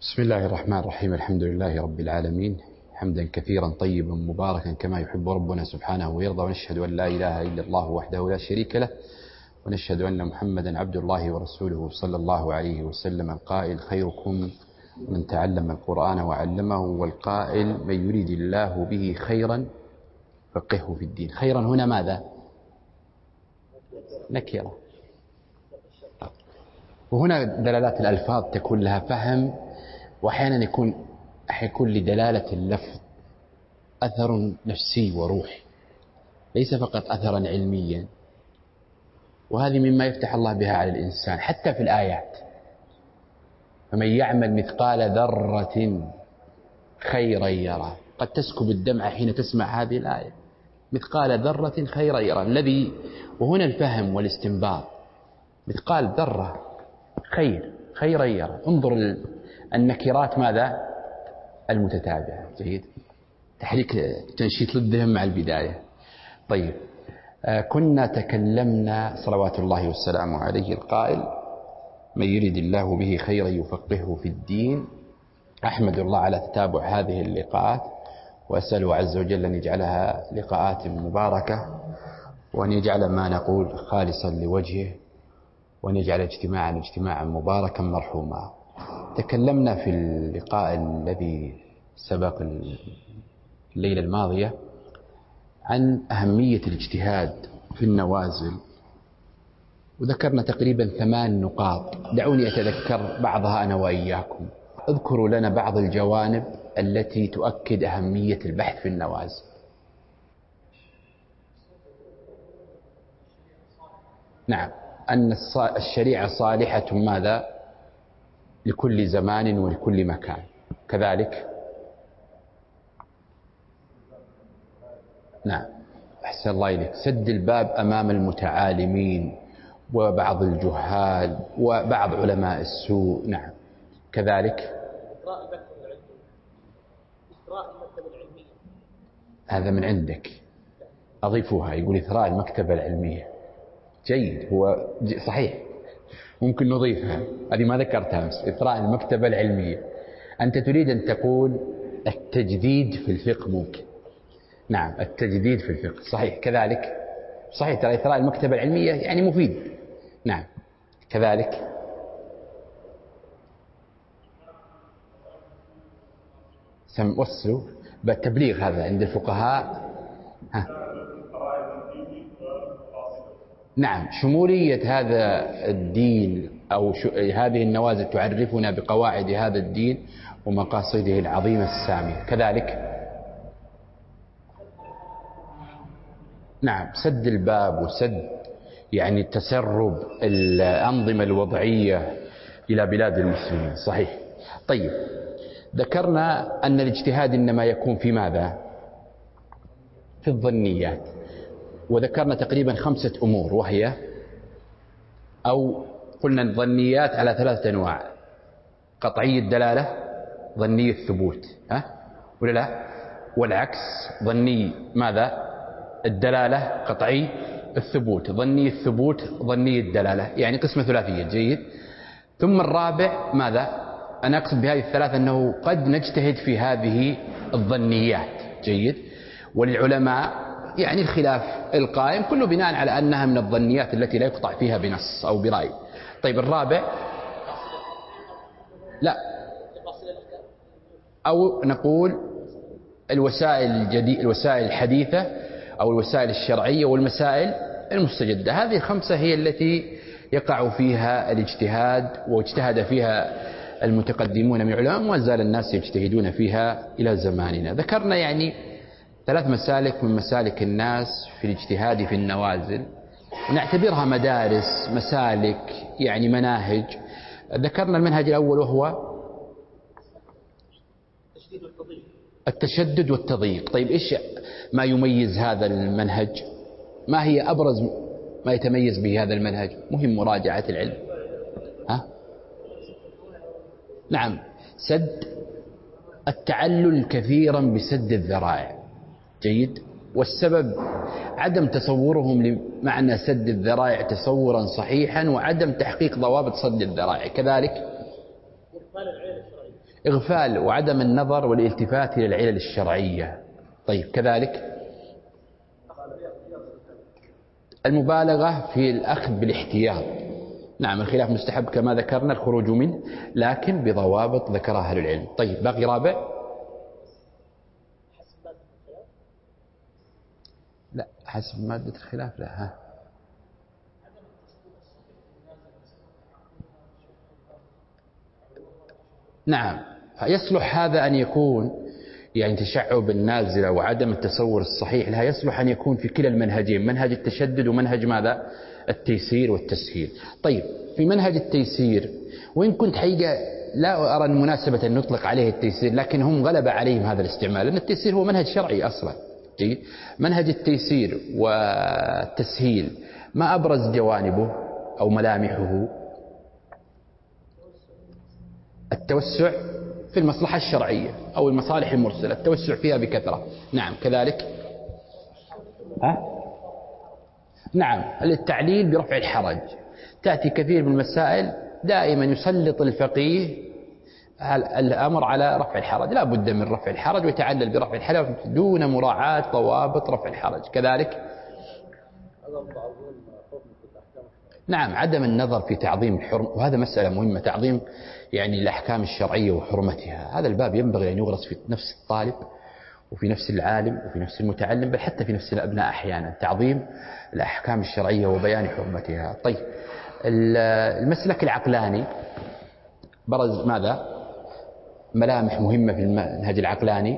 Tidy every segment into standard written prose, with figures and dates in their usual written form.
بسم الله الرحمن الرحيم. الحمد لله رب العالمين، حمدا كثيرا طيبا مباركا كما يحب ربنا سبحانه ويرضى، ونشهد أن لا إله إلا الله وحده لا شريك له، ونشهد أن محمدا عبد الله ورسوله صلى الله عليه وسلم، القائل: خيركم من تعلم القرآن وعلمه، والقائل: من يريد الله به خيرا فقهه في الدين. خيرا هنا ماذا؟ نكرة. وهنا دلالات الألفاظ تكون لها فهم، وأحيانا يكون لدلالة اللفظ أثر نفسي وروحي، ليس فقط أثرا علميا. وهذه مما يفتح الله بها على الإنسان حتى في الآيات. فمن يعمل مثقال ذرة خيرا يرى. قد تسكب الدمعة حين تسمع هذه الآية، مثقال ذرة خيرا يرى. وهنا الفهم والاستنباط. مثقال ذرة خيرا يرى. انظر النكرات ماذا؟ المتتابعة. جيد، تحريك تنشيط للذهن مع البداية. طيب، كنا تكلمنا صلوات الله والسلام عليه القائل: من يريد الله به خيرا يفقهه في الدين. أحمد الله على تتابع هذه اللقاءات، وأسأله عز وجل أن يجعلها لقاءات مباركة، وأن يجعل ما نقول خالصا لوجهه، وأن يجعل اجتماعا مباركا مرحوما. تكلمنا في اللقاء الذي سبق الليلة الماضية عن أهمية الاجتهاد في النوازل، وذكرنا تقريبا 8 نقاط. دعوني أتذكر بعضها أنا وإياكم. اذكروا لنا بعض الجوانب التي تؤكد أهمية البحث في النوازل. نعم، أن الشريعة صالحة ماذا؟ لكل زمان ولكل مكان. كذلك نعم، أحسن الله إليك، سد الباب أمام المتعالمين وبعض الجهال وبعض علماء السوء. نعم، كذلك هذا من عندك، أضيفوها. يقول إثراء المكتبة العلمية. جيد، هو صحيح، ممكن نضيفها. هذه ما ذكرتها أمس، إثراء المكتبة العلمية. أنت تريد أن تقول التجديد في الفقه. ممكن، نعم، التجديد في الفقه صحيح. كذلك صحيح، ترى إثراء المكتبة العلمية يعني مفيد. نعم، كذلك وصلوا بالتبليغ. هذا عند الفقهاء. نعم، شمولية هذا الدين أو هذه النوازل تعرفنا بقواعد هذا الدين ومقاصده العظيمة السامية. كذلك نعم، سد الباب وسد يعني تسرب الأنظمة الوضعية إلى بلاد المسلمين. صحيح. طيب، ذكرنا أن الاجتهاد إنما يكون في ماذا؟ في الظنيات. وذكرنا تقريبا 5 أمور، وهي أو قلنا الظنيات على 3 أنواع: قطعي الدلالة، ظني الثبوت، ولا لا؟ والعكس، ظني ماذا؟ الدلالة، قطعي الثبوت. ظني الثبوت، ظني الدلالة، يعني قسمة ثلاثية. جيد. ثم الرابع ماذا؟ أنا أقصد بهذه ال3 أنه قد نجتهد في هذه الظنيات. جيد. وللعلماء يعني الخلاف القائم كله بناء على أنها من الظنيات التي لا يقطع فيها بنص أو برأي. طيب، الرابع لا، أو نقول الوسائل الحديثة أو الوسائل الشرعية والمسائل المستجدة. هذه ال5 هي التي يقع فيها الاجتهاد، واجتهد فيها المتقدمون من العلماء، وما زال الناس يجتهدون فيها إلى زماننا. ذكرنا يعني 3 مسالك من مسالك الناس في الاجتهاد في النوازل، ونعتبرها مدارس، مسالك، يعني مناهج. ذكرنا المنهج الأول وهو التشدد والتضييق. طيب، إيش ما يميز هذا المنهج؟ ما هي أبرز ما يتميز به هذا المنهج؟ مهم مراجعة العلم. نعم، سد التعلل كثيرا بسد الذرائع. جيد. والسبب عدم تصورهم لمعنى سد الذرائع تصورا صحيحا، وعدم تحقيق ضوابط سد الذرائع. كذلك إغفال وعدم النظر والالتفات إلى العلل الشرعية. طيب كذلك المبالغة في الأخذ بالاحتياط. نعم الخلاف مستحب كما ذكرنا الخروج منه، لكن بضوابط ذكرها أهل العلم. طيب باقي رابع. لا حسب مادة الخلاف لا. ها نعم يصلح هذا أن يكون يعني تشعب النازلة وعدم التصور الصحيح لها، يصلح أن يكون في كلا المنهجين، منهج التشدد ومنهج ماذا؟ التيسير والتسهيل. طيب في منهج التيسير، وإن كنت حقيقة لا أرى المناسبة أن نطلق عليه التيسير، لكن هم غلب عليهم هذا الاستعمال، لأن التيسير هو منهج شرعي أصلا. منهج التيسير والتسهيل ما أبرز جوانبه أو ملامحه؟ التوسع في المصلحة الشرعية أو المصالح المرسلة، التوسع فيها بكثرة. نعم كذلك نعم التعليل برفع الحرج. تأتي كثير من المسائل دائما يسلط الفقيه الأمر على رفع الحرج، لا بد من رفع الحرج ويتعلل برفع الحرج دون مراعاة ضوابط رفع الحرج. كذلك نعم عدم النظر في تعظيم الحرم، وهذا مسألة مهمة، تعظيم يعني الأحكام الشرعية وحرمتها. هذا الباب ينبغي أن يغرس في نفس الطالب وفي نفس العالم وفي نفس المتعلم، بل حتى في نفس الأبناء أحيانا، تعظيم الأحكام الشرعية وبيان حرمتها. طيب المسلك العقلاني برز ماذا؟ ملامح مهمة في المنهج العقلاني.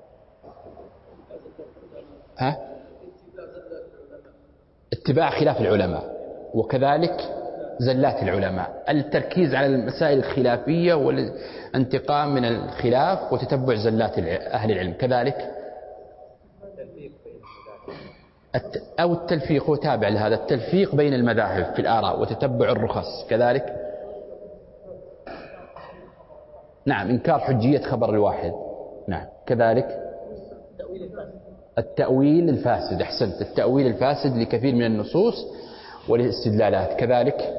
اتباع خلاف العلماء، وكذلك زلات العلماء، التركيز على المسائل الخلافية والانتقام من الخلاف وتتبع زلات أهل العلم. كذلك أو التلفيق، وتابع لهذا التلفيق بين المذاهب في الآراء وتتبع الرخص. كذلك نعم إنكار حجية خبر الواحد. نعم كذلك التأويل الفاسد. أحسنت، التأويل الفاسد لكثير من النصوص والاستدلالات. كذلك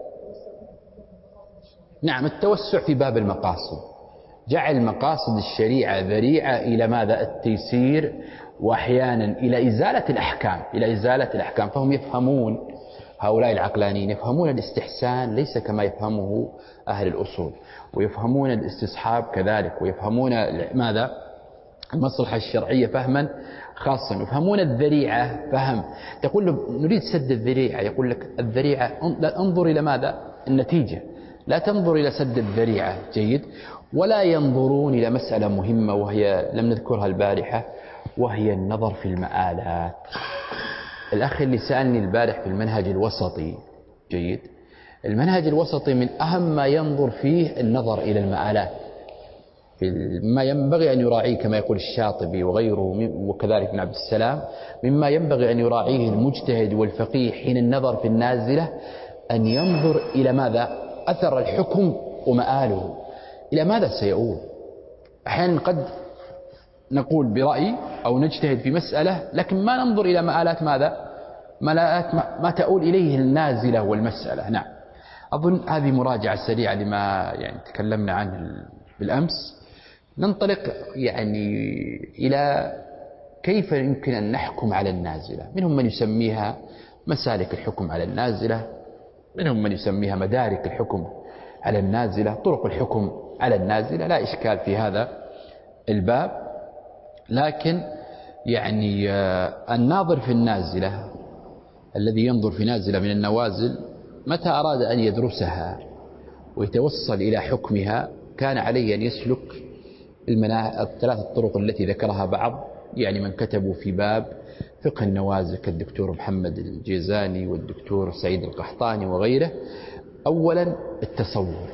نعم التوسع في باب المقاصد، جعل مقاصد الشريعة ذريعة إلى ماذا؟ التيسير، وأحيانا إلى إزالة الأحكام، إلى إزالة الأحكام. فهم يفهمون، هؤلاء العقلانيين يفهمون الاستحسان ليس كما يفهمه أهل الأصول، ويفهمون الاستصحاب كذلك، ويفهمون ماذا؟ المصلحة الشرعية فهما خاصا، يفهمون الذريعة فهم. تقول له نريد سد الذريعة، يقول لك الذريعة انظر إلى ماذا؟ النتيجة، لا تنظر إلى سد الذريعة. جيد. ولا ينظرون إلى مسألة مهمة وهي لم نذكرها البارحة، وهي النظر في المآلات. الأخ اللي سألني البارح في المنهج الوسطي، جيد، المنهج الوسطي من أهم ما ينظر فيه النظر إلى المآلات، ما ينبغي أن يراعيه كما يقول الشاطبي وغيره وكذلك ابن عبد السلام، مما ينبغي أن يراعيه المجتهد والفقيه حين النظر في النازلة، أن ينظر إلى ماذا؟ أثر الحكم ومآله، إلى ماذا سيؤول. أحيانا قد نقول برأي أو نجتهد في مسألة، لكن ما ننظر إلى مآلات ماذا؟ مآلات ما تؤول إليه النازلة والمسألة. نعم أظن هذه مراجعة سريعة لما يعني تكلمنا عنه بالأمس. ننطلق يعني إلى كيف يمكن أن نحكم على النازلة. منهم من يسميها مسالك الحكم على النازلة، منهم من يسميها مدارك الحكم على النازلة، طرق الحكم على النازلة. لا إشكال في هذا الباب، لكن يعني الناظر في النازلة الذي ينظر في نازلة من النوازل متى أراد أن يدرسها ويتوصل إلى حكمها كان عليه أن يسلك الثلاث الطرق التي ذكرها بعض يعني من كتبوا في باب فقه النوازل كالدكتور محمد الجيزاني والدكتور سعيد القحطاني وغيره. أولا التصور،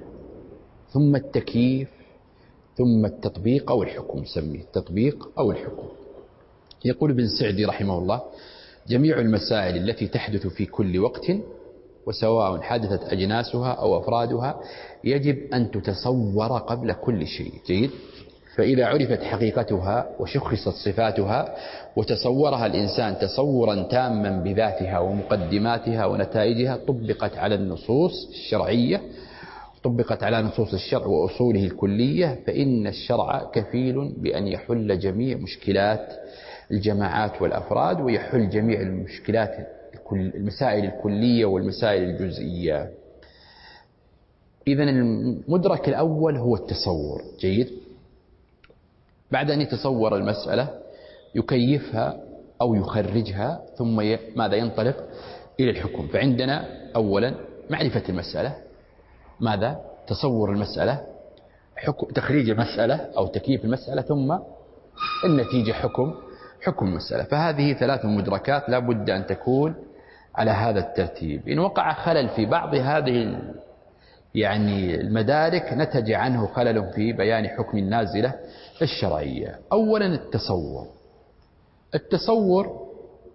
ثم التكييف، ثم التطبيق أو الحكم، نسميه التطبيق أو الحكم. يقول ابن سعدي رحمه الله: جميع المسائل التي تحدث في كل وقت وسواء حدثت أجناسها أو أفرادها يجب أن تتصور قبل كل شيء. جيد. فإذا عرفت حقيقتها وشخصت صفاتها وتصورها الإنسان تصورا تاما بذاتها ومقدماتها ونتائجها طبقت على النصوص الشرعية طبقت على نصوص الشرع وأصوله الكلية فإن الشرع كفيل بأن يحل جميع مشكلات الجماعات والأفراد، ويحل جميع المسائل الكلية والمسائل الجزئية. إذن المدرك الأول هو التصور. جيد. بعد أن يتصور المسألة يكيفها أو يخرجها، ثم ماذا؟ ينطلق إلى الحكم. فعندنا أولا معرفة المسألة، ماذا؟ تصور المسألة، تخريج المسألة أو تكييف المسألة، ثم النتيجة حكم المسألة. فهذه 3 مدركات لا بد أن تكون على هذا الترتيب. إن وقع خلل في بعض هذه المدارك نتج عنه خلل في بيان حكم النازلة الشرعية. أولا التصور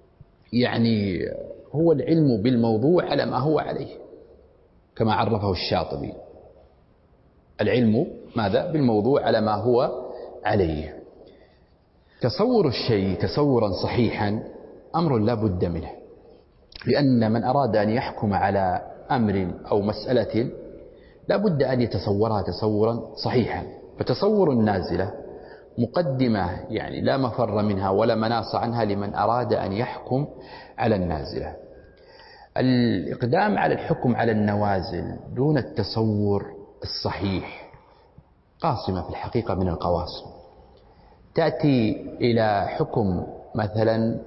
هو العلم بالموضوع على ما هو عليه، كما عرفه الشاطبي. العلم ماذا؟ بالموضوع على ما هو عليه. تصور الشيء تصورا صحيحا أمر لا بد منه، لأن من أراد أن يحكم على أمر أو مسألة لا بد أن يتصورها تصورا صحيحا. فتصور النازلة مقدمة لا مفر منها ولا مناص عنها لمن أراد أن يحكم على النازلة. الإقدام على الحكم على النوازل دون التصور الصحيح قاصمة في الحقيقة من القواصم. تأتي إلى حكم مثلا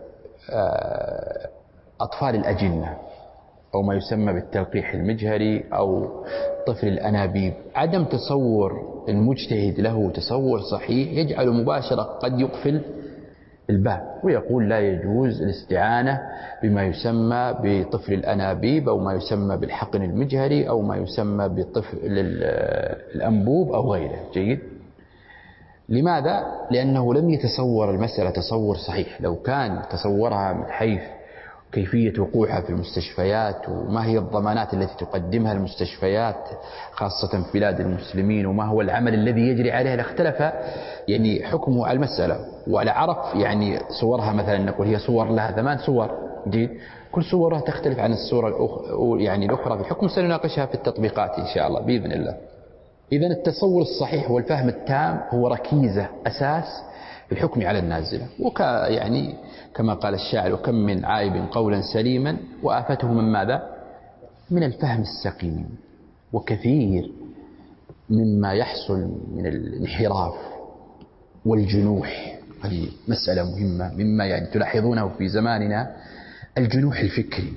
أطفال الأجنة أو ما يسمى بالتلقيح المجهري أو طفل الأنابيب. عدم تصور المجتهد له تصور صحيح يجعل مباشرة قد يقفل الباب ويقول لا يجوز الاستعانة بما يسمى بطفل الأنابيب أو ما يسمى بالحقن المجهري أو ما يسمى بطفل الأنبوب أو غيره. جيد. لماذا؟ لأنه لم يتصور المسألة تصور صحيح. لو كان تصورها من حيث كيفية وقوعها في المستشفيات وما هي الضمانات التي تقدمها المستشفيات خاصة في بلاد المسلمين وما هو العمل الذي يجري عليها لاختلف حكمه على المسألة، ولعرف صورها مثلا نقول هي صور لها 8 صور. جيد. كل صورها تختلف عن الصورة الأخرى في الحكم. سنناقشها في التطبيقات إن شاء الله بإذن الله. إذن التصور الصحيح والفهم التام هو ركيزة أساس في الحكم على النازلة. كما قال الشاعر: وكم من عائب قولا سليما وآفته من ماذا؟ من الفهم السقيم. وكثير مما يحصل من الانحراف والجنوح، هذه مسألة مهمة، مما تلاحظونه في زماننا الجنوح الفكري.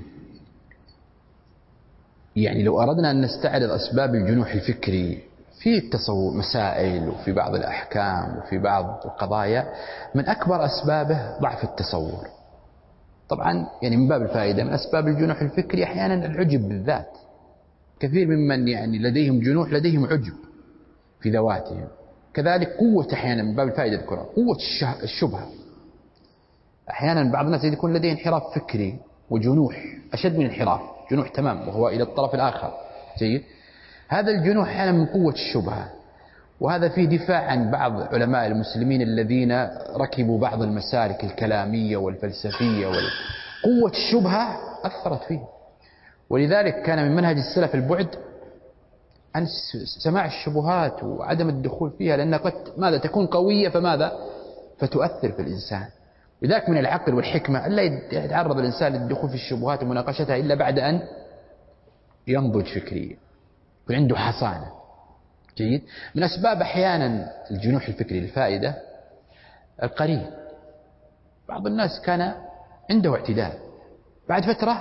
لو أردنا أن نستعرض أسباب الجنوح الفكري في التصور مسائل وفي بعض الأحكام وفي بعض القضايا، من أكبر أسبابه ضعف التصور. طبعا من باب الفائدة من أسباب الجنوح الفكري أحيانا العجب بالذات. كثير ممن لديهم جنوح لديهم عجب في ذواتهم. كذلك قوة، أحيانا من باب الفائدة ذكرها قوة الشبهة. أحيانا بعض الناس يكون لديه انحراف فكري وجنوح أشد من انحراف، جنوح تمام وهو إلى الطرف الآخر. جيد. هذا الجنوح أحيانا من قوة الشبهة، وهذا فيه دفاع عن بعض علماء المسلمين الذين ركبوا بعض المسالك الكلامية والفلسفية. قوة الشبهة أثرت فيه، ولذلك كان من منهج السلف البعد عن سماع الشبهات وعدم الدخول فيها، لأنها قد تكون قوية فتؤثر في الإنسان. لذلك من العقل والحكمة ألا يتعرض الإنسان للدخول في الشبهات ومناقشتها إلا بعد أن ينضج فكريا وعنده حصانة. جيد. من أسباب أحيانا الجنوح الفكري الفائدة القرين. بعض الناس كان عنده اعتدال، بعد فترة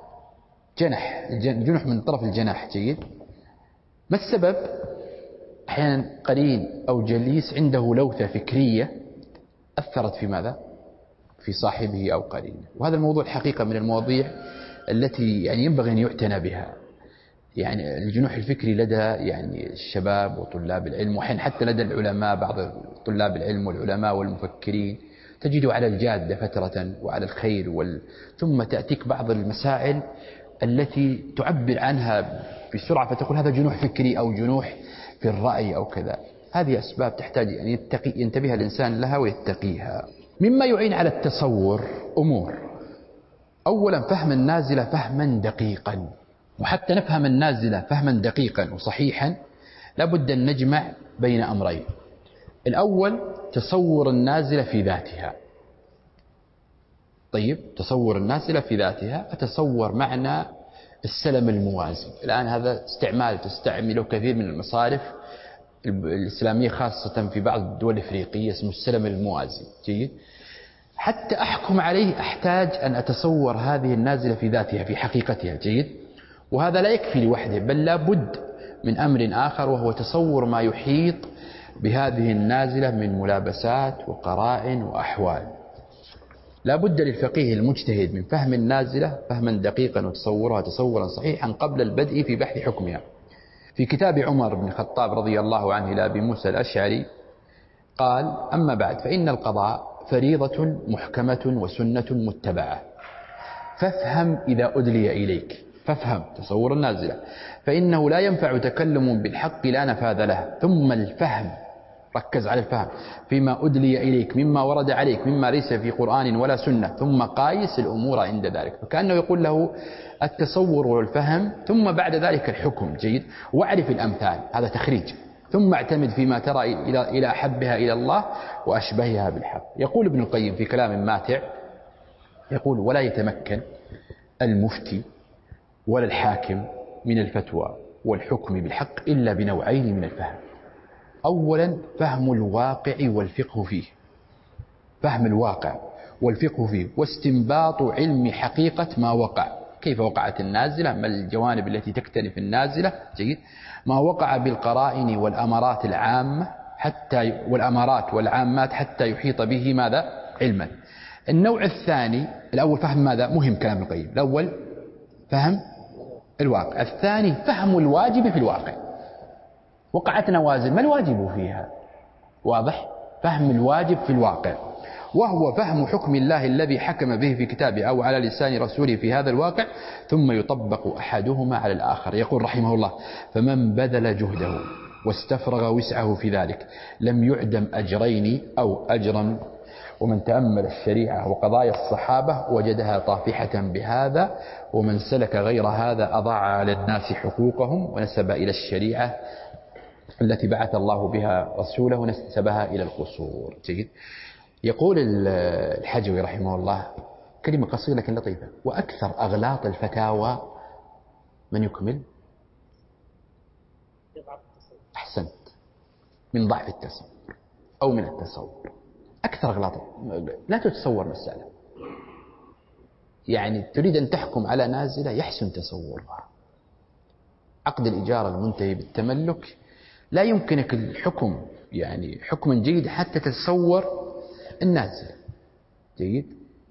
جنح من طرف الجناح. جيد. ما السبب؟ أحيانا قرين أو جليس عنده لوثة فكرية أثرت في ماذا؟ في صاحبه أو قرينه. وهذا الموضوع الحقيقة من المواضيع التي ينبغي أن يعتنى بها. الجنوح الفكري لدى الشباب وطلاب العلم، وحين حتى لدى العلماء، بعض طلاب العلم والعلماء والمفكرين تجده على الجادة فترة وعلى الخير ثم تأتيك بعض المسائل التي تعبر عنها بسرعة فتقول هذا جنوح فكري أو جنوح في الرأي أو كذا. هذه أسباب تحتاج أن ينتبه الإنسان لها ويتقيها. مما يعين على التصور أمور: أولا فهم النازلة فهما دقيقا، وحتى نفهم النازلة فهما دقيقا وصحيحا لابد أن نجمع بين أمرين. الأول تصور النازلة في ذاتها. طيب، تصور النازلة في ذاتها أتصور معنى السلم الموازي. الآن هذا تستعمله كثير من المصارف الإسلامية خاصة في بعض الدول الإفريقية، اسمه السلم الموازي. جيد. حتى أحكم عليه أحتاج أن أتصور هذه النازلة في ذاتها في حقيقتها. جيد. وهذا لا يكفي لوحده، بل لا بد من أمر آخر، وهو تصور ما يحيط بهذه النازلة من ملابسات وقرائن وأحوال. لا بد للفقيه المجتهد من فهم النازلة فهما دقيقا وتصورها تصورا صحيحا قبل البدء في بحث حكمها. في كتاب عمر بن الخطاب رضي الله عنه إلى أبي موسى الأشعري قال: أما بعد، فإن القضاء فريضة محكمة وسنة متبعة، فافهم إذا أدلي إليك. فافهم، تصور النازلة، فإنه لا ينفع تكلم بالحق لا نفاذ له. ثم الفهم، ركز على الفهم فيما أدلي إليك مما ورد عليك مما ليس في قرآن ولا سنة، ثم قايس الأمور عند ذلك. فكأنه يقول له التصور والفهم، ثم بعد ذلك الحكم. جيد. واعرف الأمثال، هذا تخريج. ثم اعتمد فيما ترى إلى أحبها إلى الله وأشبهها بالحق. يقول ابن القيم في كلام ماتع، يقول: ولا يتمكن المفتي ولا الحاكم من الفتوى والحكم بالحق إلا بنوعين من الفهم. أولا، فهم الواقع والفقه فيه، فهم الواقع والفقه فيه، واستنباط علم حقيقة ما وقع، كيف وقعت النازلة، ما الجوانب التي تكتنف النازلة. جيد. ما وقع بالقرائن والأمارات العامة والأمارات والعامات حتى يحيط به ماذا؟ علما. النوع الثاني، الأول فهم ماذا؟ مهم كلام القيم. الأول فهم الواقع، الثاني فهم الواجب في الواقع. وقعت نوازل، ما الواجب فيها؟ واضح؟ فهم الواجب في الواقع، وهو فهم حكم الله الذي حكم به في كتابه أو على لسان رسوله في هذا الواقع، ثم يطبق أحدهما على الآخر. يقول رحمه الله: فمن بذل جهده واستفرغ وسعه في ذلك لم يعدم أجرين أو أجرا. ومن تأمل الشريعة وقضايا الصحابة وجدها طافحة بهذا، ومن سلك غير هذا أضاع على الناس حقوقهم ونسب إلى الشريعة التي بعث الله بها رسوله نسبها إلى القصور. جيد. يقول الحجوي رحمه الله كلمة قصيرة لكن لطيفة: وأكثر أغلاط الفتاوى من يكمل؟ أحسنت، من ضعف التصور أو من التصور. أكثر أغلاط، لا تتصور مسألة، يعني تريد أن تحكم على نازلة يحسن تصورها. عقد الإجارة المنتهي بالتملك لا يمكنك الحكم يعني حكما جيدا حتى تتصور النازلة. جيد.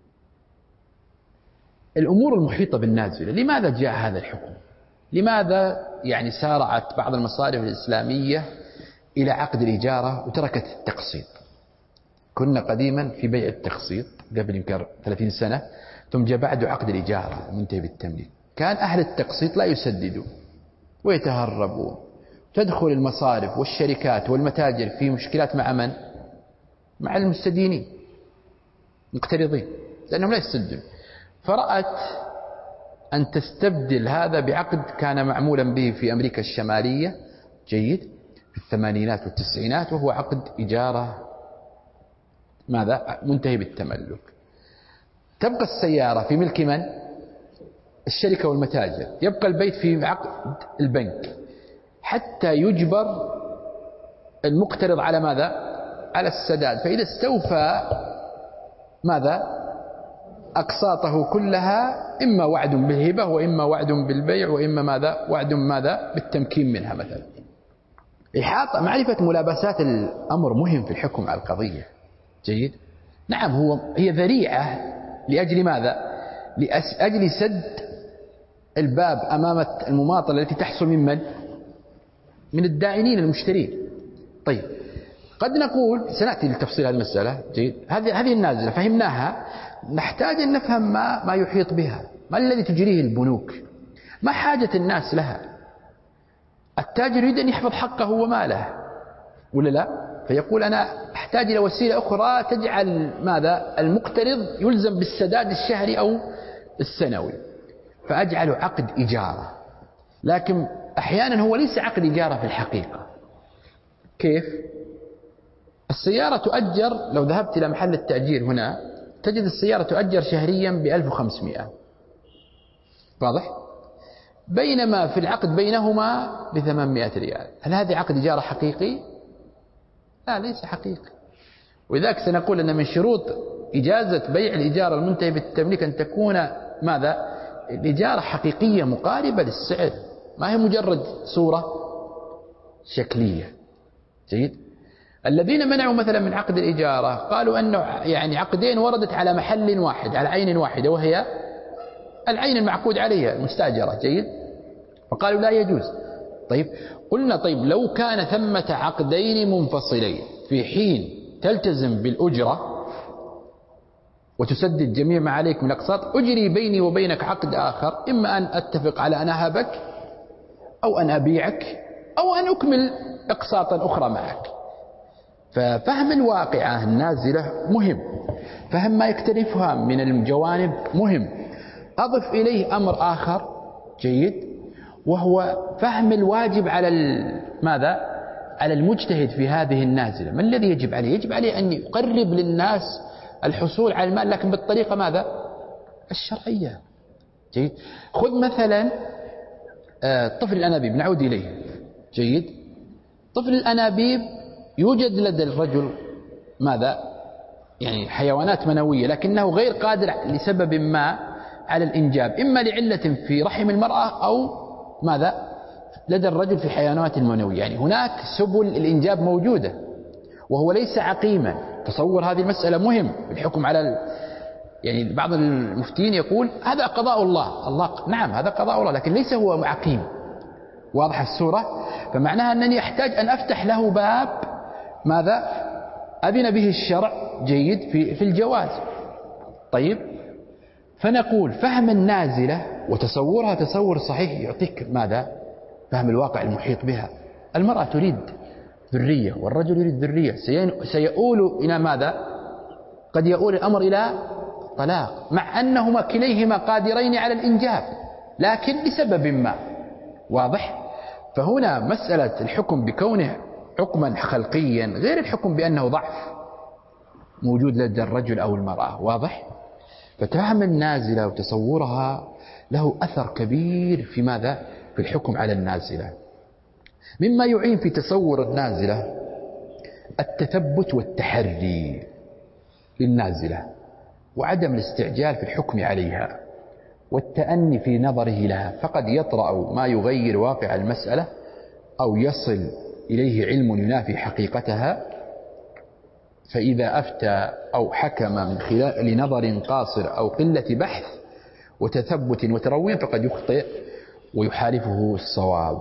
الأمور المحيطة بالنازلة، لماذا جاء هذا الحكم؟ لماذا يعني سارعت بعض المصارف الإسلامية إلى عقد الإجارة وتركت التقسيط؟ كنا قديما في بيع التقسيط قبل يمكن 30 سنة، ثم جاء بعده عقد الإجارة المنتهي بالتمليك. كان أهل التقسيط لا يسددون ويتهربون، تدخل المصارف والشركات والمتاجر في مشكلات مع من؟ مع المستدينين مقترضين، لأنهم لا يسددون. فرأت أن تستبدل هذا بعقد كان معمولا به في أمريكا الشمالية. جيد. في الثمانينات والتسعينات، وهو عقد إجارة ماذا؟ منتهي بالتملك. تبقى السيارة في ملك من؟ الشركة والمتاجر. يبقى البيت في عقد البنك حتى يجبر المقترض على ماذا؟ على السداد. فإذا استوفى ماذا؟ أقساطه كلها، إما وعد بالهبة وإما وعد بالبيع وإما ماذا؟ وعد ماذا؟ بالتمكين منها مثلا. إحاطة معرفة ملابسات الأمر مهم في الحكم على القضية. جيد. نعم، هي ذريعة لأجل ماذا؟ لأجل سد الباب أمام المماطلة التي تحصل من الدائنين المشترين. طيب، قد نقول سنأتي لتفصيل هذه المسألة. جيد. هذه النازلة فهمناها، نحتاج أن نفهم ما يحيط بها، ما الذي تجريه البنوك، ما حاجة الناس لها. التاجر يريد أن يحفظ حقه وماله ولا لا؟ فيقول أنا أحتاج إلى وسيلة أخرى تجعل ماذا؟ المقترض يلزم بالسداد الشهري أو السنوي، فأجعل عقد إجارة. لكن أحيانا هو ليس عقد إجارة في الحقيقة. كيف؟ السيارة تؤجر، لو ذهبت إلى محل التأجير هنا تجد السيارة تؤجر شهريا ب1500، واضح؟ بينما في العقد بينهما ب800 ريال. هل هذا عقد إجارة حقيقي؟ لا، ليس حقيقي. ولذلك سنقول أن من شروط إجازة بيع الإجارة المنتهي بالتمليك أن تكون ماذا؟ الإجارة حقيقية مقاربة للسعر، ما هي مجرد صورة شكلية. جيد. الذين منعوا مثلا من عقد الإجارة قالوا أنه يعني عقدين وردت على محل واحد، على عين واحدة، وهي العين المعقود عليها المستأجرة. جيد. فقالوا لا يجوز. طيب قلنا طيب لو كان ثمة عقدين منفصلين في حين تلتزم بالأجرة وتسدد جميع ما عليك من الأقساط، أجري بيني وبينك عقد آخر، إما أن أتفق على أن أهبك أو أن أبيعك أو أن أكمل أقساطا أخرى معك. ففهم الواقعة النازلة مهم، فهم ما يختلفها من الجوانب مهم. أضف إليه أمر آخر جيد، وهو فهم الواجب على ماذا؟ على المجتهد في هذه النازلة. ما الذي يجب عليه؟ يجب عليه أن يقرب للناس الحصول على المال، لكن بالطريقة ماذا؟ الشرعية. جيد. خذ مثلا طفل الأنابيب، نعود إليه. جيد. طفل الأنابيب يوجد لدى الرجل ماذا؟ يعني حيوانات منوية، لكنه غير قادر لسبب ما على الإنجاب، إما لعلة في رحم المرأة أو ماذا؟ لدى الرجل في حيوانات المنوية. يعني هناك سبل الإنجاب موجودة وهو ليس عقيما. تصور هذه المسألة مهم بالحكم على يعني بعض المفتين يقول هذا قضاء الله. نعم هذا قضاء الله، لكن ليس هو عقيم. واضح الصورة؟ فمعناها أنني أحتاج أن أفتح له باب ماذا؟ أذن به الشرع جيد في الجواز. طيب، فنقول فهم النازلة وتصورها تصور صحيح يعطيك ماذا؟ فهم الواقع المحيط بها. المرأة تريد ذرية والرجل يريد ذرية، سيؤول إلى ماذا؟ قد يؤول الأمر إلى طلاق، مع أنهما كليهما قادرين على الإنجاب لكن لسبب ما. واضح؟ فهنا مسألة الحكم بكونه حكما خلقيا غير الحكم بأنه ضعف موجود لدى الرجل أو المرأة. واضح؟ فتفهم النازلة وتصورها له أثر كبير في ماذا؟ في الحكم على النازلة. مما يعين في تصور النازلة التثبت والتحري للنازلة، وعدم الاستعجال في الحكم عليها، والتأني في نظره لها. فقد يطرأ ما يغير واقع المسألة أو يصل إليه علم ينافي حقيقتها، فإذا أفتى أو حكم من خلال لنظر قاصر أو قلة بحث وتثبت وتروي فقد يخطئ ويحالفه الصواب.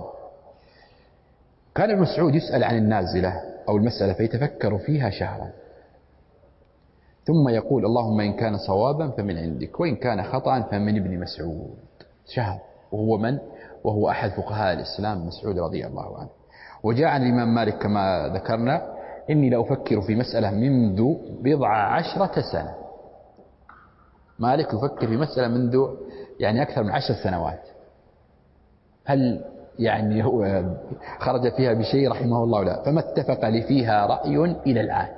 كان ابن مسعود يسأل عن النازلة أو المسألة فيتفكر فيها شهرا، ثم يقول اللهم إن كان صوابا فمن عندك وإن كان خطأ فمن ابن مسعود. شهر. وهو من؟ وهو أحد فقهاء الإسلام مسعود رضي الله عنه. وجاء عن الإمام مالك كما ذكرنا إني لأفكر في مسألة منذ 10 سنة. مالك يفكر في مسألة منذ يعني أكثر من 10 سنوات. هل يعني هو خرج فيها بشيء رحمه الله؟ لا. فما اتفق لي فيها رأي إلى الآن.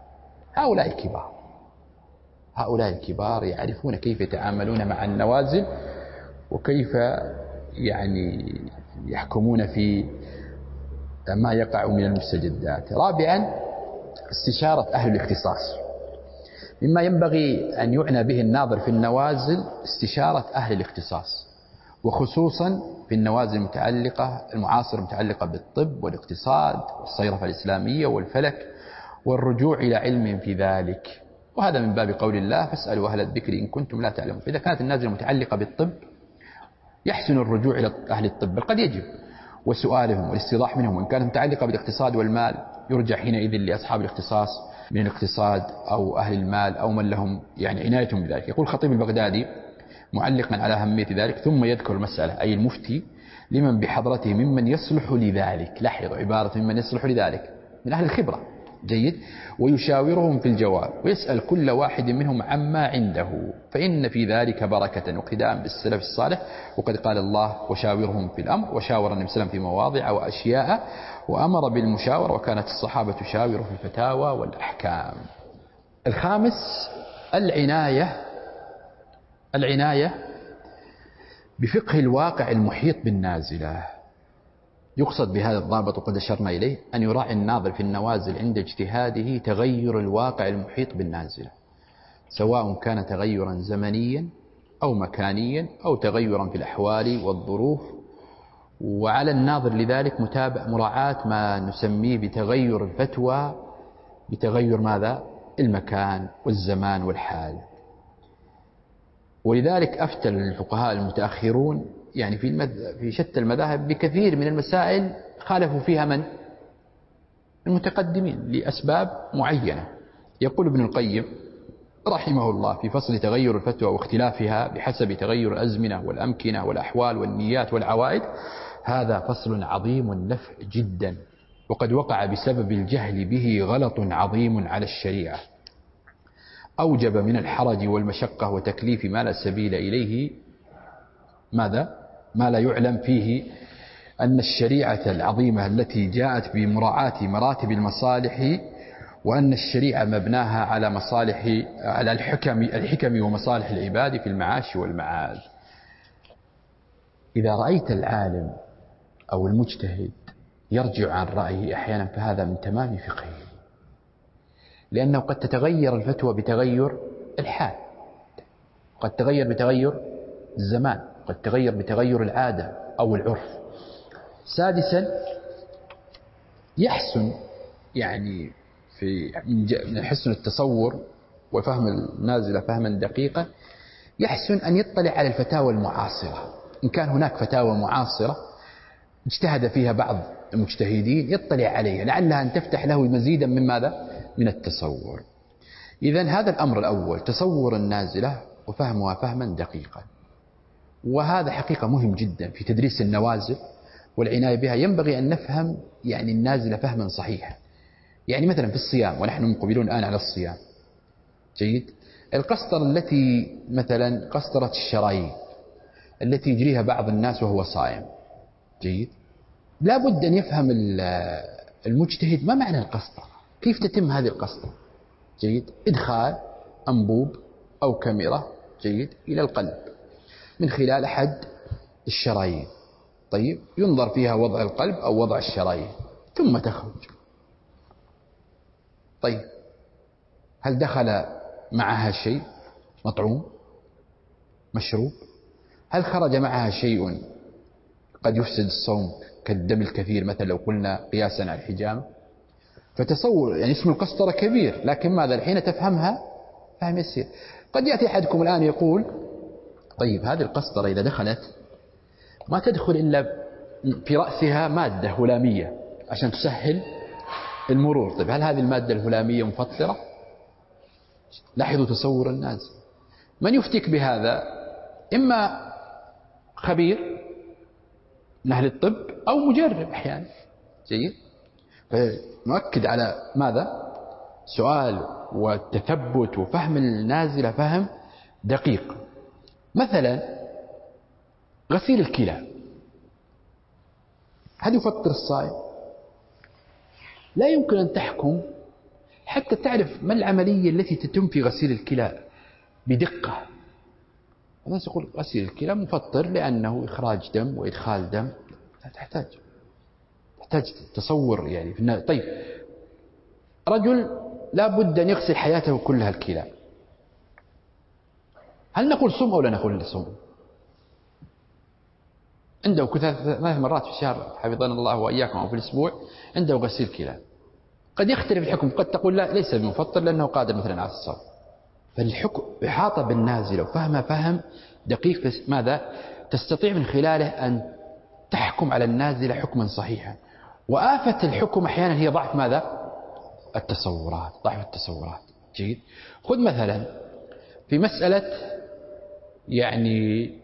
هؤلاء الكبار يعرفون كيف يتعاملون مع النوازل وكيف يعني يحكمون في ما يقع من المستجدات. رابعا استشارة أهل الاختصاص. مما ينبغي أن يعنى به الناظر في النوازل استشارة أهل الاختصاص، وخصوصا في النوازل المعاصرة المتعلقة بالطب والاقتصاد والصيرفة الإسلامية والفلك، والرجوع إلى علم في ذلك. وهذا من باب قول الله فاسألوا أهل الذكر إن كنتم لا تعلمون. فإذا كانت النازلة متعلقة بالطب يحسن الرجوع إلى أهل الطب، بل قد يجب وسؤالهم والاستيضاح منهم. وإن كانت متعلقة بالاقتصاد والمال يرجع حينئذ لأصحاب الاختصاص من الاقتصاد أو أهل المال أو من لهم يعني عنايتهم بذلك. يقول الخطيب البغدادي معلقا على أهمية ذلك ثم يذكر المسألة أي المفتي لمن بحضرته ممن يصلح لذلك. لاحظوا عبارة ممن يصلح لذلك، من أهل الخبرة جيد. ويشاورهم في الجواب ويسأل كل واحد منهم عما عنده، فإن في ذلك بركة واقتداء بالسلف الصالح. وقد قال الله وشاورهم في الأمر، وشاور النبي صلى الله عليه وسلم في مواضع وأشياء وأمر بالمشاورة، وكانت الصحابة تشاوره في الفتاوى والأحكام. الخامس العناية بفقه الواقع المحيط بالنازلة. يقصد بهذا الضابط وقد أشرنا إليه أن يراعي الناظر في النوازل عند اجتهاده تغير الواقع المحيط بالنازلة، سواء كان تغيرا زمنيا أو مكانيا أو تغيرا في الأحوال والظروف. وعلى الناظر لذلك مراعاة ما نسميه بتغير الفتوى بتغير ماذا؟ المكان والزمان والحال. ولذلك أفتى الفقهاء المتأخرون يعني في شتى المذاهب بكثير من المسائل خالفوا فيها من؟ المتقدمين لأسباب معينة. يقول ابن القيم رحمه الله في فصل تغير الفتوى واختلافها بحسب تغير الأزمنة والأمكنة والأحوال والنيات والعوائد: هذا فصل عظيم النفع جدا، وقد وقع بسبب الجهل به غلط عظيم على الشريعة، أوجب من الحرج والمشقة وتكليف ما لا سبيل إليه. ماذا؟ ما لا يعلم فيه أن الشريعة العظيمة التي جاءت بمراعاة مراتب المصالح، وأن الشريعة مبناها على الحكم ومصالح العباد في المعاش والمعاد. إذا رأيت العالم أو المجتهد يرجع عن رأيه أحيانا فهذا من تمام فقهه، لأنه قد تتغير الفتوى بتغير الحال، قد تغير بتغير الزمان، قد تغير بتغير العادة أو العرف. سادسا، يحسن يعني من حسن التصور وفهم النازلة فهما دقيقا، يحسن أن يطلع على الفتاوى المعاصرة. إن كان هناك فتاوى معاصرة اجتهد فيها بعض المجتهدين يطلع عليها لعلها أن تفتح له مزيدا من ماذا؟ من التصور. إذن هذا الأمر الأول، تصور النازلة وفهمها فهما دقيقا، وهذا حقيقة مهم جدا في تدريس النوازل والعناية بها. ينبغي أن نفهم يعني النازلة فهما صحيحا. يعني مثلا في الصيام، ونحن مقبلون الآن على الصيام، جيد، القسطرة التي مثلا قسطرة الشرايين التي يجريها بعض الناس وهو صائم، جيد، لا بد أن يفهم المجتهد ما معنى القسطرة، كيف تتم هذه القسطرة، جيد، إدخال أنبوب أو كاميرا، جيد، إلى القلب من خلال أحد الشرايين، طيب، ينظر فيها وضع القلب أو وضع الشرايين ثم تخرج. طيب، هل دخل معها شيء مطعوم مشروب؟ هل خرج معها شيء قد يفسد الصوم كالدم الكثير مثلا لو قلنا قياسا على الحجامة؟ فتصور يعني اسم القسطرة كبير، لكن ماذا الحين تفهمها فهم يسير. قد يأتي أحدكم الآن يقول طيب هذه القسطرة إذا دخلت ما تدخل إلا في رأسها مادة هلامية عشان تسهل المرور. طيب هل هذه المادة الهلامية مفطرة؟ لاحظوا تصور الناس. من يفتك بهذا؟ إما خبير من أهل الطب أو مجرب أحيانا، جيد، فنؤكد على ماذا؟ سؤال والتثبت وفهم النازلة فهم دقيق. مثلا غسيل الكلى، هل يفطر الصائم؟ لا يمكن أن تحكم حتى تعرف ما العملية التي تتم في غسيل الكلى بدقة. الناس يقول غسيل الكلى مفطر لأنه إخراج دم وإدخال دم، تحتاج تصور يعني في الناس. طيب، رجل لا بد أن يغسل حياته كلها الكلى، هل نقول صم أو لا نقول صم؟ عنده ثلاث مرات في الشهر حفظنا الله وإياكم أو في الأسبوع عنده غسيل كلى، قد يختلف الحكم، قد تقول لا ليس بمفطر لأنه قادر مثلا على الصوم. فالحكم إحاطة بالنازلة وفهمها فهم دقيق، ماذا تستطيع من خلاله أن تحكم على النازلة حكما صحيحا. وآفة الحكم أحيانا هي ضعف ماذا؟ التصورات، ضعف التصورات، جيد. خذ مثلا في مسألة يعني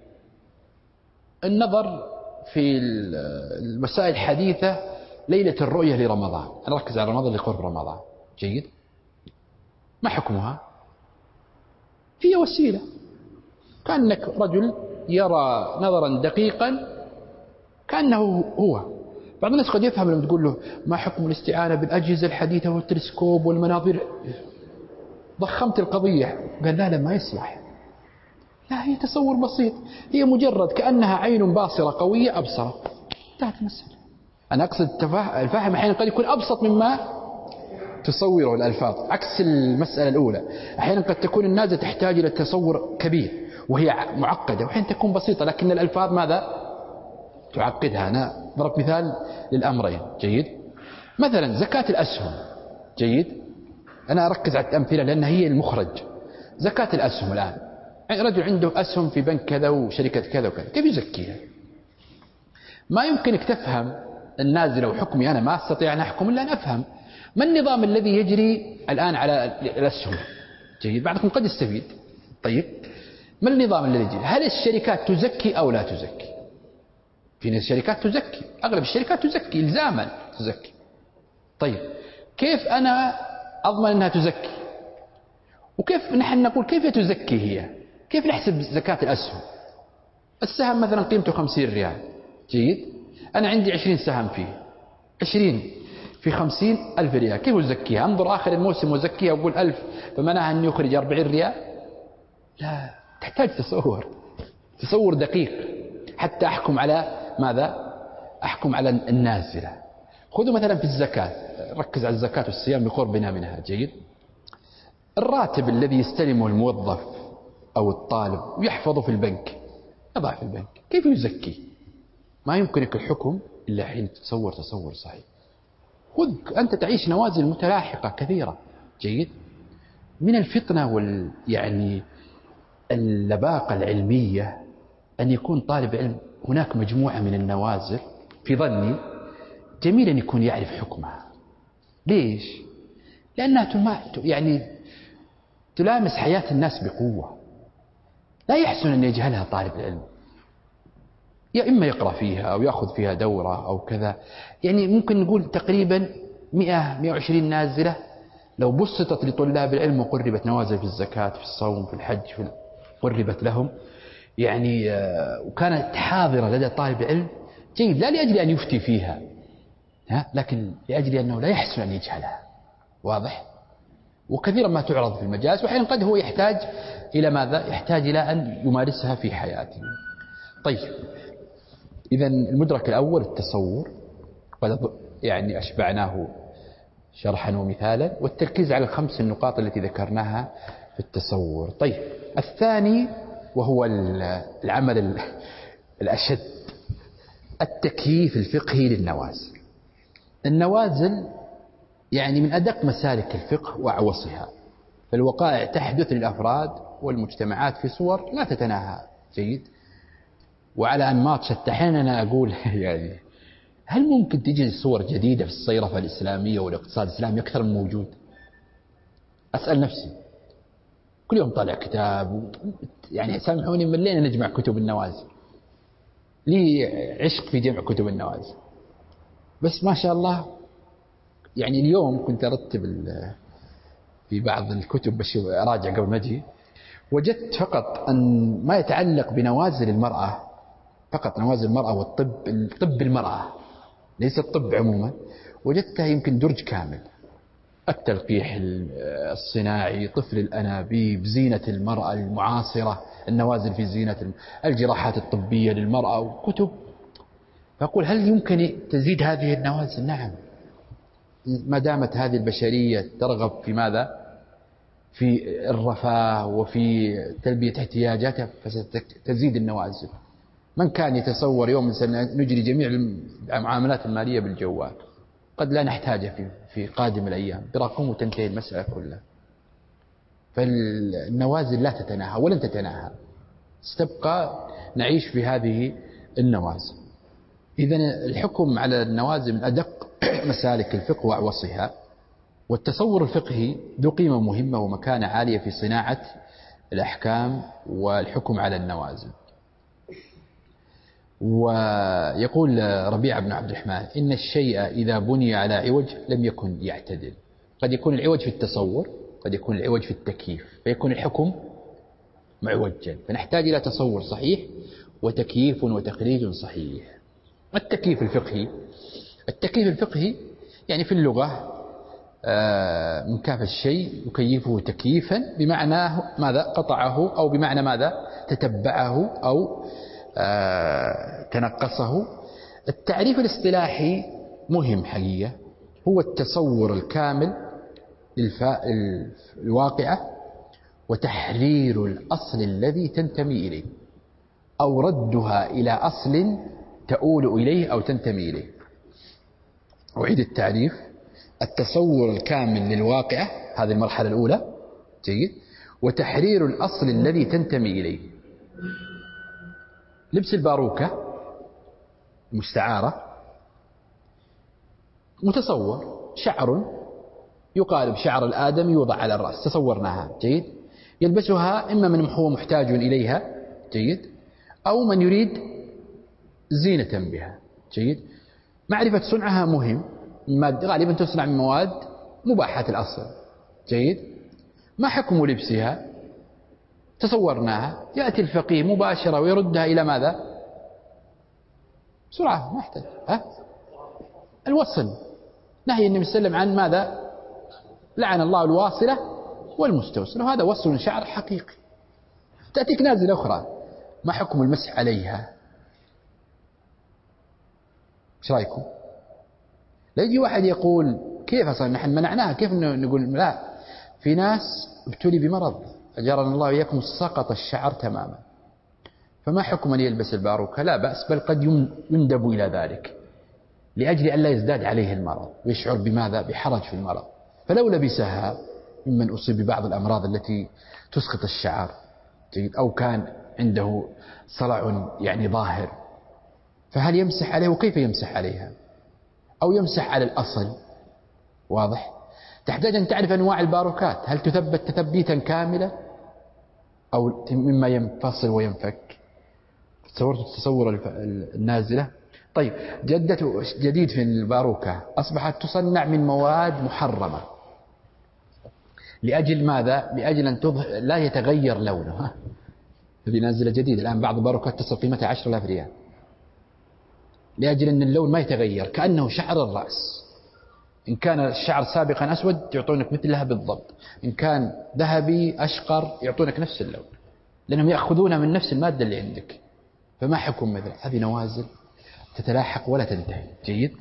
النظر في المسائل الحديثة، ليلة الرؤية لرمضان، نركز على رمضان لقرب رمضان، جيد. ما حكمها؟ هي وسيلة، كأنك رجل يرى نظرا دقيقا كأنه هو. بعض الناس قد يفهم لما تقول له ما حكم الاستعانة بالأجهزة الحديثة والتلسكوب والمناظير، ضخمت القضية. قال لا ما يصلح، لا هي تصور بسيط، هي مجرد كأنها عين باصرة قوية أبصرت، انتهت المسألة. أنا أقصد الفهم أحيانا قد يكون أبسط مما تصوره الألفاظ، عكس المسألة الأولى. أحيانا قد تكون النازلة تحتاج إلى تصور كبير وهي معقدة، وحين تكون بسيطة لكن الألفاظ ماذا تعقدها. أنا ضرب مثال للأمرين. جيد. مثلا زكاة الأسهم. جيد. أنا أركز على الأمثلة لأن هي المخرج. زكاة الأسهم الآن، رجل عنده أسهم في بنك كذا وشركة كذا وكذا، كيف يزكيها؟ ما يمكنك تفهم النازلة وحكمي. أنا ما أستطيع أن أحكم إلا أن أفهم ما النظام الذي يجري الآن على الأسهم. جيد. بعضكم قد يستفيد. طيب ما النظام الذي يجري؟ هل الشركات تزكي أو لا تزكي؟ في الشركات تزكي، أغلب الشركات تزكي إلزاما تزكي. طيب كيف أنا أضمن أنها تزكي؟ وكيف نحن نقول كيف تزكي هي؟ كيف نحسب زكاة الأسهم؟ السهم مثلا قيمته 50 ريال. جيد. أنا عندي 20 سهم فيه، 20 في 50 ألف ريال، كيف أزكيها؟ أنظر آخر الموسم وزكيها وأقول 1000 فمنعها أن يخرج 40 ريال؟ لا، تحتاج تصور دقيق حتى أحكم على ماذا؟ أحكم على النازلة. خذوا مثلا في الزكاة، ركز على الزكاة والصيام بقربنا منها. جيد. الراتب الذي يستلمه الموظف أو الطالب ويحفظه في البنك، يضع في البنك، كيف يزكي؟ ما يمكنك الحكم إلا حين تصور صحيح. خذ أنت تعيش نوازل متلاحقة كثيرة. جيد. من الفطنة يعني اللباقة العلمية أن يكون طالب علم هناك مجموعة من النوازل في ظني جميل أن يكون يعرف حكمها. ليش؟ لأنها يعني تلامس حياة الناس بقوة، لا يحسن أن يجهلها طالب العلم. يا إما يقرأ فيها أو يأخذ فيها دورة أو كذا. يعني ممكن نقول تقريبا 100-120 نازلة لو بسطت لطلاب العلم وقربت نوازل في الزكاة في الصوم في الحج قربت لهم يعني، وكانت حاضرة لدى طالب العلم. جيد. لا لأجل أن يفتي فيها، لكن لأجل أنه لا يحسن أن يجهلها. واضح؟ وكثيرا ما تعرض في المجالس، وحين قد هو يحتاج إلى ماذا؟ يحتاج إلى أن يمارسها في حياته. طيب إذا المدرك الأول التصور، قد يعني أشبعناه شرحا ومثالا، والتركيز على ال5 النقاط التي ذكرناها في التصور. طيب الثاني وهو العمل الأشد، التكييف الفقهي للنوازل. النوازل يعني من أدق مسالك الفقه وأعوصها، فالوقائع تحدث للأفراد والمجتمعات في صور لا تتناهى. جيد. وعلى أنماط شتى. أحيانا أنا أقول يعني هل ممكن تجي صور جديدة في الصيرفة الإسلامية والاقتصاد الإسلامي أكثر من موجود؟ أسأل نفسي. كل يوم طالع كتاب، يعني سامحوني ملينا نجمع كتب النوازل، لي عشق في جمع كتب النوازل، بس ما شاء الله. يعني اليوم كنت أرتب في بعض الكتب بشوف أراجع قبل ما أجي، وجدت فقط أن ما يتعلق بنوازل المرأة، فقط نوازل المرأة والطب، طب المرأة ليس الطب عموما، وجدتها يمكن درج كامل. التلقيح الصناعي، طفل الأنابيب، زينة المرأة المعاصرة، النوازل في زينة الجراحات الطبية للمرأة، وكتب. فأقول هل يمكن تزيد هذه النوازل؟ نعم، ما دامت هذه البشرية ترغب في ماذا؟ في الرفاه وفي تلبية احتياجاتها، فستزيد النوازل. من كان يتصور يوم سنجري جميع المعاملات المالية بالجوال، قد لا نحتاجه في قادم الأيام، برقم وتنتهي المسألة كلها. فالنوازل لا تتناهى ولن تتناهى، ستبقى نعيش في هذه النوازل. إذن الحكم على النوازل من أدق مسالك الفقه وأعوصها. والتصور الفقهي ذو قيمة مهمة ومكانة عالية في صناعة الأحكام والحكم على النوازل. ويقول ربيع بن عبد الرحمن إن الشيء إذا بني على عوج لم يكن يعتدل. قد يكون العوج في التصور، قد يكون العوج في التكييف، فيكون الحكم معوجا، فنحتاج إلى تصور صحيح وتكييف وتخريج صحيح. التكييف الفقهي، التكييف الفقهي يعني في اللغة من كاف الشيء يكيفه تكييفا بمعنى ماذا؟ قطعه، أو بمعنى ماذا؟ تتبعه أو تنقصه. التعريف الاصطلاحي مهم حقيقة، هو التصور الكامل للواقعة وتحرير الأصل الذي تنتمي إليه، أو ردها إلى أصل تؤول إليه أو تنتمي إليه. أعيد التعريف: التصور الكامل للواقعة، هذه المرحلة الأولى، جيد، وتحرير الأصل الذي تنتمي إليه. لبس الباروكة مستعارة، متصور شعر يقارب شعر الآدم يوضع على الرأس، تصورناها، جيد، يلبسها إما من هو محتاج إليها، جيد، أو من يريد زينة بها، جيد. معرفة صنعها مهم، غالبا تصنع من مواد مباحة الأصل، جيد. ما حكم لبسها؟ تصورناها، يأتي الفقيه مباشرة ويردها إلى ماذا؟ بسرعة، ما يحتاج الوصل. نهي النبي صلى الله عليه وسلم عن ماذا؟ لعن الله الواصلة والمستوصلة، وهذا وصل شعر حقيقي. تأتيك نازلة أخرى، ما حكم المسح عليها؟ ايش رايكم؟ لا يجي واحد يقول كيف اصلا نحن منعناها، كيف نقول لا؟ في ناس ابتلي بمرض اجرنا الله واياكم سقط الشعر تماما، فما حكم ان يلبس الباروكه؟ لا باس، بل قد يندب الى ذلك لاجل ان لا يزداد عليه المرض ويشعر بماذا؟ بحرج في المرض. فلو لبسها ممن اصيب ببعض الامراض التي تسقط الشعر، جيد، او كان عنده صلع يعني ظاهر، فهل يمسح عليه؟ وكيف يمسح عليها؟ أو يمسح على الأصل؟ واضح؟ تحتاج أن تعرف أنواع الباروكات، هل تثبت تثبيتا كاملا أو مما ينفصل وينفك؟ تصورت التصور النازلة. طيب، جديد في الباروكة، أصبحت تصنع من مواد محرمة لأجل ماذا؟ لأجل أن لا يتغير لونه. هذه نازلة جديدة الآن، بعض الباروكات تصل قيمتها 10,000 ريال لأجل أن اللون ما يتغير، كأنه شعر الرأس. إن كان الشعر سابقا أسود يعطونك مثلها بالضبط، إن كان ذهبي أشقر يعطونك نفس اللون، لأنهم يأخذونها من نفس المادة اللي عندك. فما حكم مثل هذه؟ نوازل تتلاحق ولا تنتهي، جيد.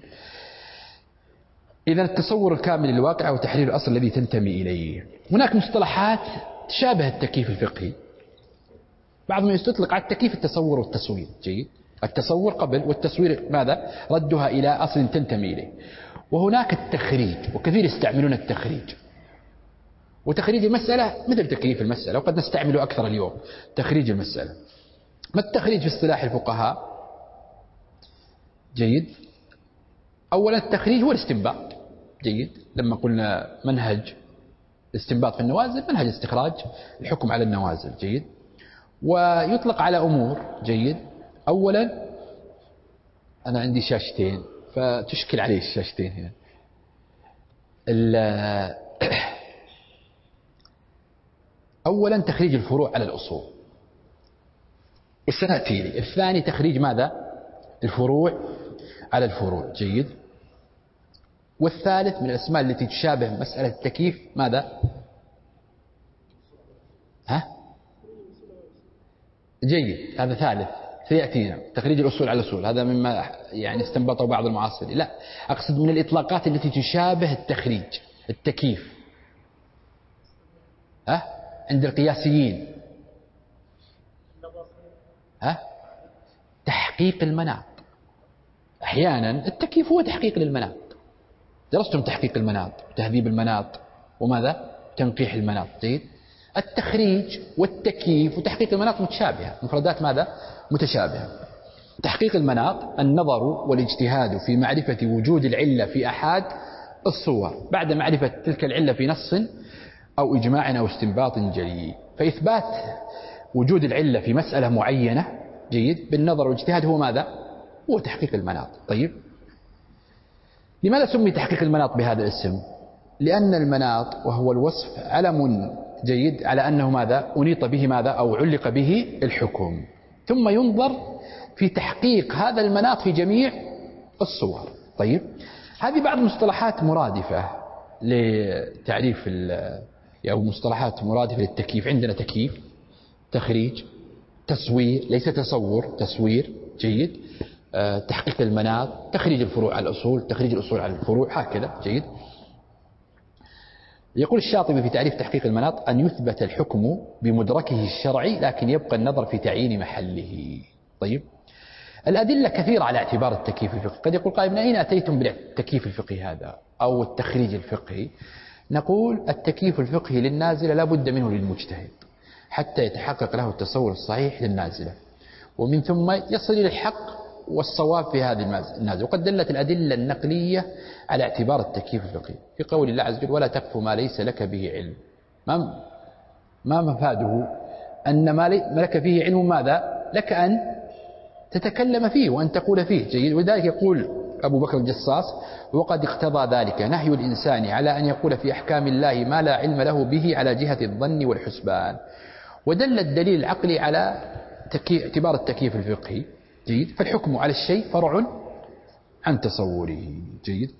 إذا التصور الكامل للواقع وتحرير الأصل الذي تنتمي إليه. هناك مصطلحات تشابه التكييف الفقهي، بعضهم يستطلق على التكييف التصور والتصوير، جيد، التصور قبل والتصوير ماذا؟ ردها إلى أصل تنتمي إليه. وهناك التخريج، وكثير يستعملون التخريج، وتخريج المسألة مثل تكييف المسألة، وقد نستعمله أكثر اليوم، تخريج المسألة. ما التخريج في اصطلاح الفقهاء؟ جيد، أولا التخريج هو الاستنباط، جيد، لما قلنا منهج الاستنباط في النوازل، منهج استخراج الحكم على النوازل، جيد. ويطلق على أمور، جيد. أولا أنا عندي شاشتين فتشكل عليه الشاشتين هنا. أولا تخريج الفروع على الأصول، وسنأتي لي. الثاني تخريج ماذا؟ الفروع على الفروع، جيد. والثالث من الأسماء التي تشابه مسألة التكييف ماذا؟ جيد، هذا ثالث سيأتينا، تخريج الأصول على الأصول، هذا مما يعني استنبطه بعض المعاصرين. لا، أقصد من الإطلاقات التي تشابه التخريج التكييف عند القياسيين. تحقيق المناط. أحيانا التكييف هو تحقيق للمناط، درستم تحقيق المناط وتهذيب المناط وماذا؟ تنقيح المناط، جيد. التخريج والتكييف وتحقيق المناط متشابهة، مفردات ماذا؟ متشابهة. تحقيق المناط النظر والاجتهاد في معرفة وجود العلة في أحد الصور بعد معرفة تلك العلة في نص أو إجماع أو استنباط جلي. فإثبات وجود العلة في مسألة معينة، جيد، بالنظر والاجتهاد هو ماذا؟ هو تحقيق المناط. طيب، لماذا سمي تحقيق المناط بهذا الاسم؟ لأن المناط وهو الوصف علم جيد على أنه ماذا أنيط به ماذا أو علق به الحكم، ثم ينظر في تحقيق هذا المناط في جميع الصور. طيب، هذه بعض مصطلحات مرادفة لتعريف أو مصطلحات مرادفة للتكييف. عندنا تكييف، تخريج، تصوير، ليس تصور، تصوير جيد، تحقيق المناط، تخريج الفروع على الأصول، تخريج الأصول على الفروع، هكذا جيد. يقول الشاطبي في تعريف تحقيق المناط: أن يثبت الحكم بمدركه الشرعي لكن يبقى النظر في تعيين محله. طيب، الأدلة كثيرة على اعتبار التكييف الفقهي. قد يقول قائل: من أين أتيتم بالتكييف الفقهي هذا أو التخريج الفقهي؟ نقول: التكييف الفقهي للنازلة لا بد منه للمجتهد حتى يتحقق له التصور الصحيح للنازلة، ومن ثم يصل إلى الحق والصواب في هذه النازلة. وقد دلت الأدلة النقلية على اعتبار التكييف الفقهي في قول الله عز وجل: ولا تقف ما ليس لك به علم. ما مفاده؟ أن ما لك فيه علم ماذا لك أن تتكلم فيه وأن تقول فيه جيد. ولذلك يقول أبو بكر الجصاص: وقد اقتضى ذلك نهي الإنسان على أن يقول في أحكام الله ما لا علم له به على جهة الظن والحسبان. ودل الدليل العقلي على اعتبار التكييف الفقهي جيد. فالحكم على الشيء فرع عن تصوره جيد.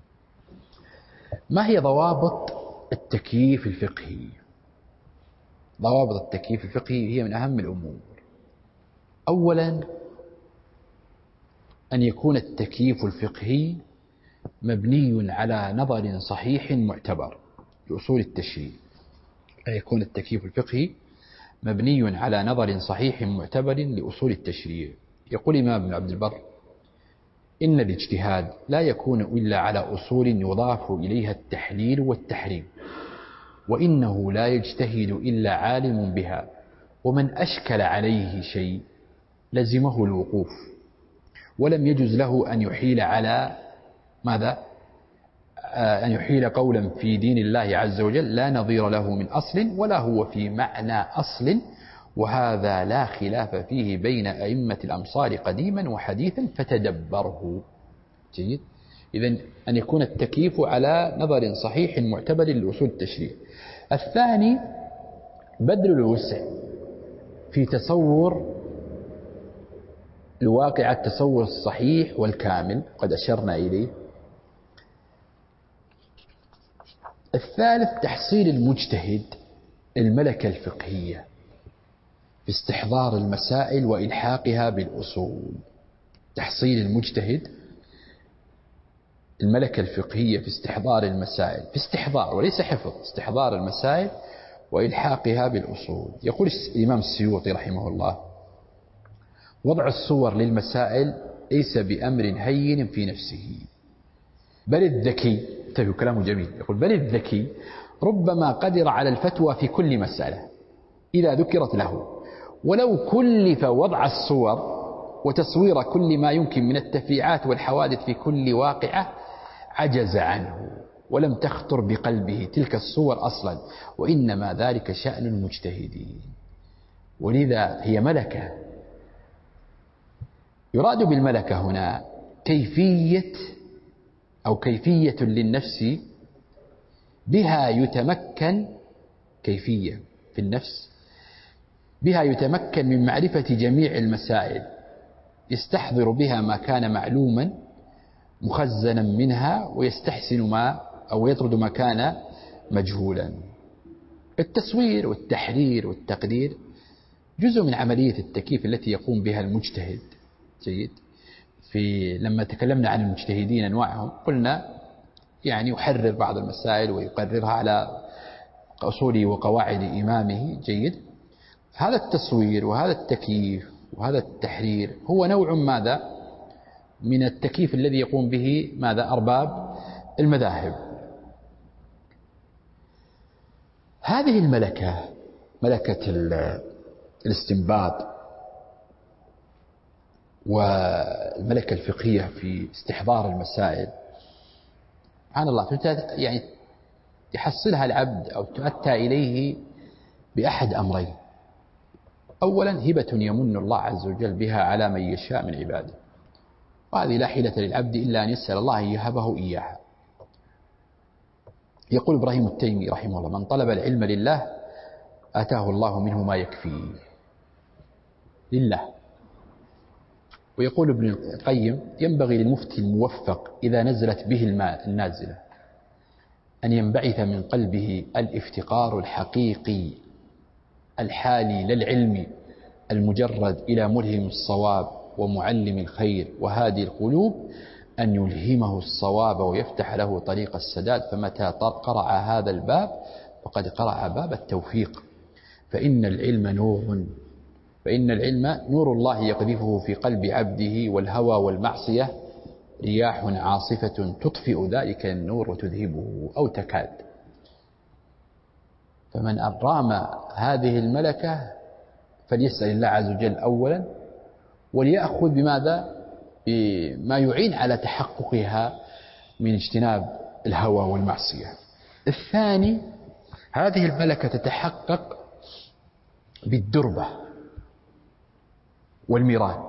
ما هي ضوابط التكييف الفقهي؟ ضوابط التكييف الفقهي هي من أهم الأمور. أولا، أن يكون التكييف الفقهي مبني على نظر صحيح معتبر لأصول التشريع. أن يكون التكييف الفقهي مبني على نظر صحيح معتبر لأصول التشريع. يقول الإمام ابن عبد البر: إن الاجتهاد لا يكون إلا على أصول يضاف إليها التحليل والتحريم، وإنه لا يجتهد إلا عالم بها، ومن أشكل عليه شيء لزمه الوقوف، ولم يجز له أن يحيل على ماذا؟ أن يحيل قولا في دين الله عز وجل لا نظير له من أصل ولا هو في معنى أصل، وهذا لا خلاف فيه بين أئمة الأمصار قديما وحديثا فتدبره جيد. إذن أن يكون التكييف على نظر صحيح معتبر لأصول التشريع. الثاني، بذل الوسع في تصور الواقع، التصور الصحيح والكامل قد أشرنا إليه. الثالث، تحصيل المجتهد الملكة الفقهية في استحضار المسائل وإلحاقها بالأصول. تحصيل المجتهد الملكة الفقهية في استحضار المسائل، في استحضار وليس حفظ، استحضار المسائل وإلحاقها بالأصول. يقول الإمام السيوطي رحمه الله: وضع الصور للمسائل ليس بأمر هين في نفسه، بل الذكي، انتبهوا كلامه جميل، يقول: بل الذكي ربما قدر على الفتوى في كل مسألة إذا ذكرت له، ولو كلف وضع الصور وتصوير كل ما يمكن من التفريعات والحوادث في كل واقعة عجز عنه ولم تخطر بقلبه تلك الصور أصلا، وإنما ذلك شأن المجتهدين. ولذا هي ملكة. يراد بالملكة هنا كيفية أو كيفية للنفس بها يتمكن، كيفية في النفس بها يتمكن من معرفة جميع المسائل، يستحضر بها ما كان معلوما مخزنا منها، ويستحسن ما أو يطرد ما كان مجهولا. التصوير والتحرير والتقدير جزء من عملية التكييف التي يقوم بها المجتهد جيد. لما تكلمنا عن المجتهدين أنواعهم قلنا يعني يحرر بعض المسائل ويقررها على أصول وقواعد إمامه جيد. هذا التصوير وهذا التكييف وهذا التحرير هو نوع ماذا من التكييف الذي يقوم به ماذا أرباب المذاهب. هذه الملكة، ملكة الاستنباط والملكة الفقهية في استحضار المسائل، سبحان الله، يعني يحصلها العبد أو تؤتى إليه بأحد أمرين: أولا، هبة يمن الله عز وجل بها على من يشاء من عباده، وهذه لا حيلة للعبد إلا أن يسأل الله أن يهبه إياها. يقول إبراهيم التيمي رحمه الله: من طلب العلم لله آتاه الله منه ما يكفيه لله. ويقول ابن القيم: ينبغي للمفتي الموفق إذا نزلت به النازلة أن ينبعث من قلبه الافتقار الحقيقي الحالي للعلم المجرد إلى ملهم الصواب ومعلم الخير وهادي القلوب، أن يلهمه الصواب ويفتح له طريق السداد. فمتى قرع هذا الباب فقد قرع باب التوفيق. فإن العلم نور الله يقذفه في قلب عبده، والهوى والمعصية رياح عاصفة تطفئ ذلك النور وتذهبه أو تكاد. فمن رام هذه الملكة فليسأل الله عز وجل أولا، وليأخذ بماذا؟ بما يعين على تحققها من اجتناب الهوى والمعصية. الثاني، هذه الملكة تتحقق بالدربة والمران،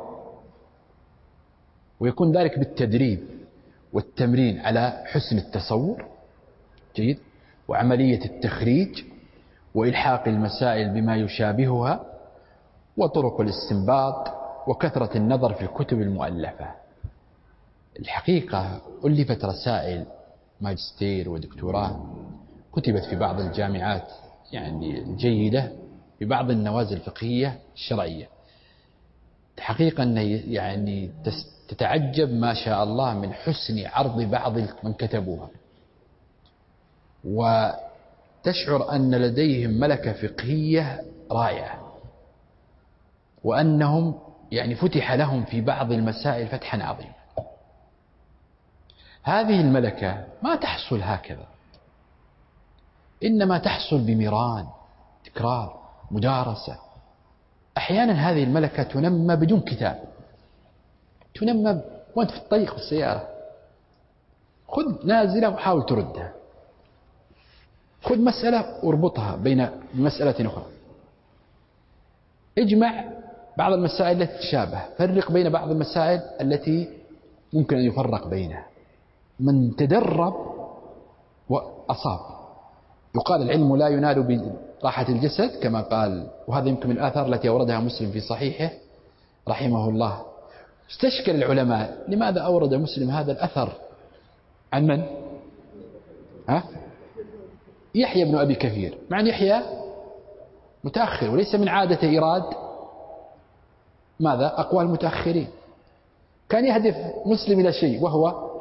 ويكون ذلك بالتدريب والتمرين على حسن التصور جيد، وعملية التخريج، وإلحاق المسائل بما يشابهها، وطرق الاستنباط، وكثرة النظر في الكتب المؤلفة. الحقيقة ألفت رسائل ماجستير ودكتوراه كتبت في بعض الجامعات يعني الجيدة في بعض النوازل الفقهية الشرعية. الحقيقة أن يعني تتعجب ما شاء الله من حسن عرض بعض من كتبوها، وتشعر أن لديهم ملكة فقهية رائعة، وأنهم يعني فتح لهم في بعض المسائل فتحا عظيما. هذه الملكة ما تحصل هكذا، إنما تحصل بمران، تكرار، مدارسة. أحيانا هذه الملكة تنمى بدون كتاب، تنمى وأنت في الطريق بالسيارة. خذ نازلة وحاول تردها، خذ مسألة واربطها بين مسألة أخرى، اجمع بعض المسائل التي تشابه، فرق بين بعض المسائل التي ممكن أن يفرق بينها. من تدرب وأصاب. يقال: العلم لا ينال براحة الجسد كما قال، وهذا يمكن من الآثار التي أوردها مسلم في صحيحه رحمه الله. استشكل العلماء: لماذا أورد مسلم هذا الأثر عن من؟ يحيى بن أبي كثير، مع أن يحيى متأخر وليس من عادة إيراد ماذا؟ أقوال المتأخرين. كان يهدف مسلم إلى شيء، وهو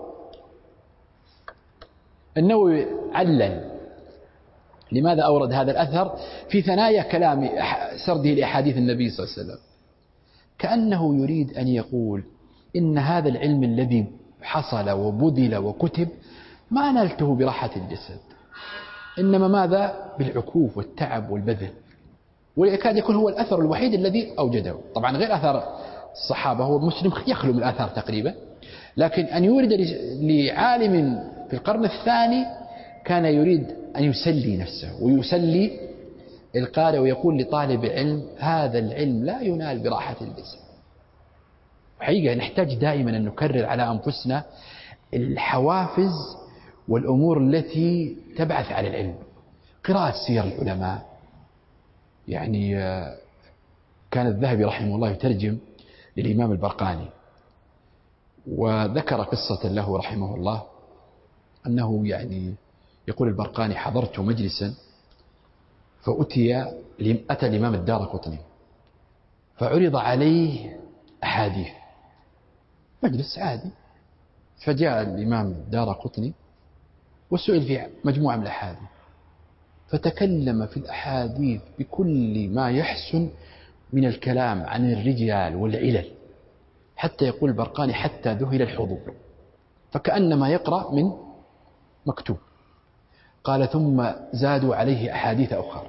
النووي علل لماذا أورد هذا الأثر في ثنايا كلام سرده لأحاديث النبي صلى الله عليه وسلم، كأنه يريد أن يقول إن هذا العلم الذي حصل وبذل وكتب ما نلته براحة الجسد، إنما ماذا؟ بالعكوف والتعب والبذل. ويكاد يكون هو الأثر الوحيد الذي أوجده، طبعا غير أثر الصحابة، هو مسلم يخلو من الآثار تقريبا، لكن أن يورد لعالم في القرن الثاني كان يريد أن يسلي نفسه ويسلي القارئ، ويقول لطالب علم: هذا العلم لا ينال براحة الجسد. حقيقة نحتاج دائما أن نكرر على أنفسنا الحوافز والأمور التي تبعث على العلم. قراءة سير العلماء، يعني كان الذهبي رحمه الله يترجم للإمام البرقاني، وذكر قصة له رحمه الله أنه يعني يقول البرقاني: حضرت مجلسا أتى الإمام الدارقطني فعرض عليه أحاديث، مجلس عادي، فجاء الإمام الدارقطني وسئل في مجموعة من الأحاديث، فتكلم في الأحاديث بكل ما يحسن من الكلام عن الرجال والعلل، حتى يقول البرقاني: حتى ذهل الحضور، فكأنما يقرأ من مكتوب. قال: ثم زادوا عليه أحاديث أخرى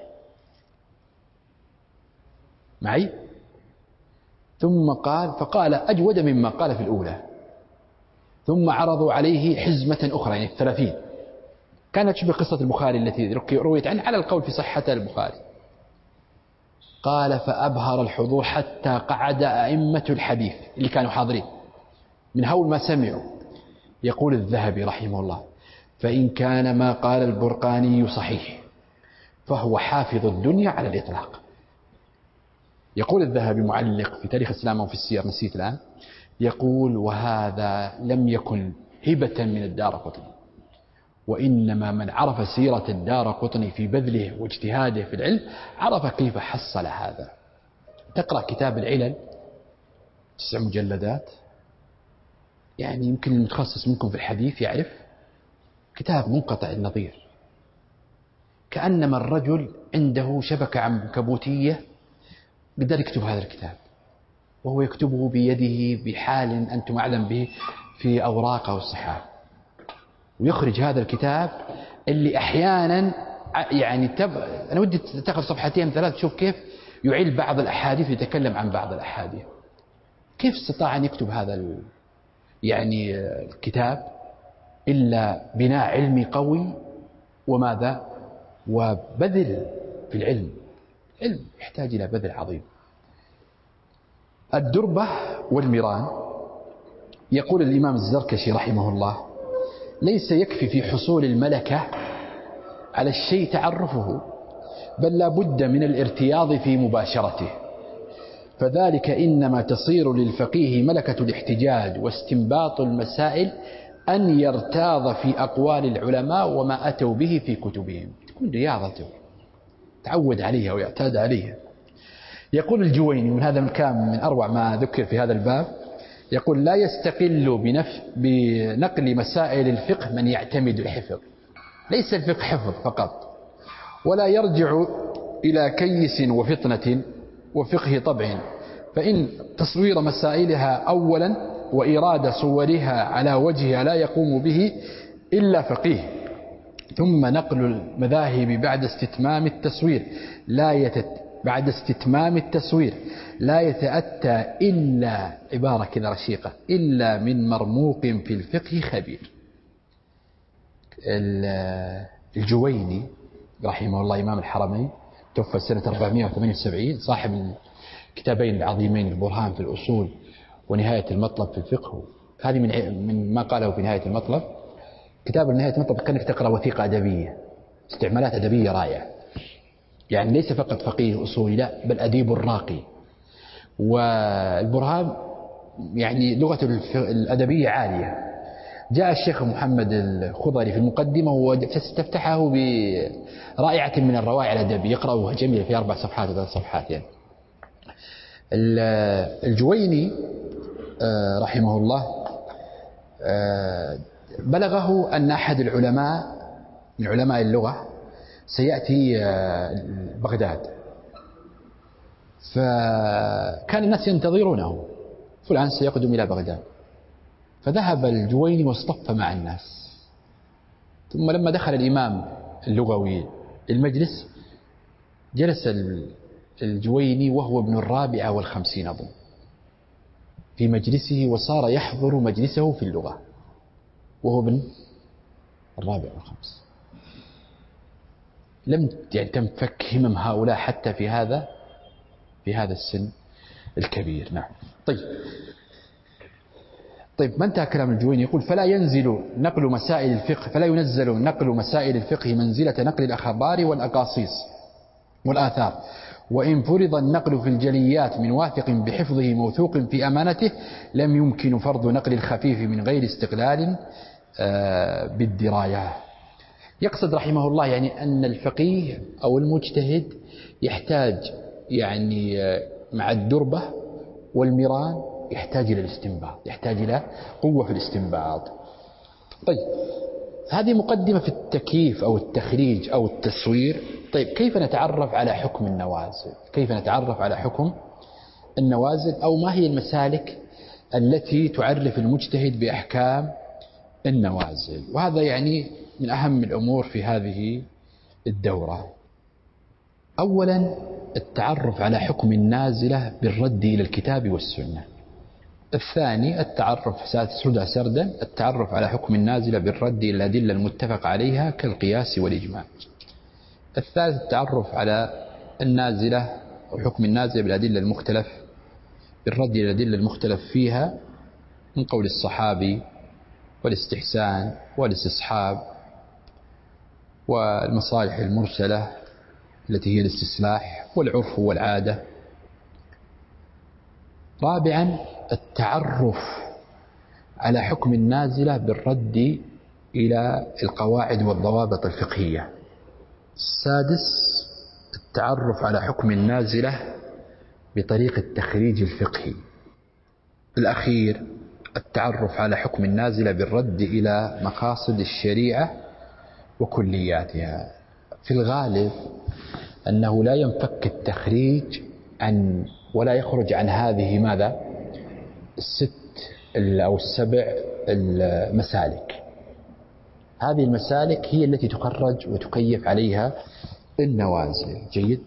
معي، ثم فقال أجود مما قال في الأولى، ثم عرضوا عليه حزمة أخرى، يعني 30، كانت تشبه قصة البخاري التي رويت عنه على القول في صحة البخاري. قال: فأبهر الحضور حتى قعد أئمة الحديث اللي كانوا حاضرين من هول ما سمعوا. يقول الذهبي رحمه الله: فإن كان ما قال البرقاني صحيح فهو حافظ الدنيا على الإطلاق. يقول الذهبي معلق في تاريخ الإسلام وفي السير، نسيت الآن، يقول: وهذا لم يكن هبة من الدارقطني، وإنما من عرف سيرة الدارقطني في بذله واجتهاده في العلم عرف كيف حصل هذا. تقرأ كتاب العلل 9 مجلدات، يعني يمكن المتخصص منكم في الحديث يعرف، كتاب منقطع النظير، كأنما الرجل عنده شبكة عنكبوتية قدر يكتب هذا الكتاب، وهو يكتبه بيده بحال أنتم أعلم به في أوراقه والصحاف، ويخرج هذا الكتاب اللي أحيانا يعني أنا ودي تأخذ صفحتين 3 تشوف كيف يعيل بعض الأحاديث ويتكلم عن بعض الأحاديث. كيف استطاع أن يكتب هذا يعني الكتاب إلا بناء علمي قوي، وماذا؟ وبذل في العلم. العلم يحتاج إلى بذل عظيم. الدربة والمران، يقول الإمام الزركشي رحمه الله: ليس يكفي في حصول الملكة على الشيء تعرفه، بل لا بد من الارتياض في مباشرته، فذلك إنما تصير للفقيه ملكة الاحتجاج واستنباط المسائل أن يرتاض في أقوال العلماء وما أتوا به في كتبهم، تكون رياضته تعود عليها ويعتاد عليها. يقول الجويني، من هذا كان من أروع ما ذكر في هذا الباب، يقول: لا يستقل بنقل مسائل الفقه من يعتمد الحفظ، ليس الفقه حفظ فقط، ولا يرجع إلى كيس وفطنة وفقه طبع، فإن تصوير مسائلها أولا وإرادة صورها على وجهها لا يقوم به إلا فقيه، ثم نقل المذاهب بعد استتمام التسوير لا يتأتى إلا، عبارة كذا رشيقة، إلا من مرموق في الفقه خبير. الجويني رحمه الله إمام الحرمين توفى سنة 478، صاحب الكتابين العظيمين البرهان في الأصول ونهاية المطلب في الفقه. هذه من ما قاله في نهاية المطلب. كتاب نهاية المطلب كأنك تقرأ وثيقة أدبية، استعمالات أدبية رائعة، يعني ليس فقط فقيه أصولي، لا، بل أديب راقي. والبرهان يعني لغة الأدبية عالية. جاء الشيخ محمد الخضري في المقدمة واستفتحه برائعة من الروائع الأدبية، يقرأها جميلة في 4 صفحات و 3 صفحات يعني. الجويني رحمه الله بلغه أن أحد العلماء من علماء اللغة سيأتي بغداد، فكان الناس ينتظرونه، فلان سيقدم إلى بغداد، فذهب الجويني واصطف مع الناس، ثم لما دخل الإمام اللغوي المجلس جلس الجويني وهو ابن 54 أظن في مجلسه، وصار يحضر مجلسه في اللغة وهو ابن 54. لم يعني تنفك همم هؤلاء حتى في هذا السن الكبير. نعم. طيب ما انتهى كلام الجويني، يقول: فلا ينزل نقل مسائل الفقه منزلة نقل الأخبار والأقاصيص والآثار، وإن فرض النقل في الجليات من واثق بحفظه موثوق في أمانته لم يمكن فرض نقل الخفيف من غير استقلال بالدراية. يقصد رحمه الله يعني أن الفقيه أو المجتهد يحتاج يعني مع الدربة والمران يحتاج إلى الاستنباط، يحتاج إلى قوة في الاستنباط. طيب هذه مقدمة في التكييف أو التخريج أو التصوير. طيب كيف نتعرف على حكم النوازل؟ أو ما هي المسالك التي تعرف المجتهد بأحكام النوازل؟ وهذا يعني من أهم الأمور في هذه الدورة. أولا التعرف على حكم النازلة بالرد إلى الكتاب والسنة. الثاني التعرف على حكم النازلة بالرد إلى الأدلة المتفق عليها كالقياس والإجماع. الثالث التعرف على النازلة وحكم النازلة بالأدلة بالرد إلى الأدلة المختلف فيها من قول الصحابي والاستحسان والاستصحاب والمصالح المرسلة التي هي الاستصلاح والعرف والعادة. رابعا التعرف على حكم النازلة بالرد إلى القواعد والضوابط الفقهية. السادس التعرف على حكم النازلة بطريق التخريج الفقهي. الأخير التعرف على حكم النازلة بالرد إلى مقاصد الشريعة وكلياتها. في الغالب أنه لا ينفك التخريج عن ولا يخرج عن هذه ماذا؟ الست أو السبع المسالك. هذه المسالك هي التي تخرج وتكيف عليها النوازل. جيد.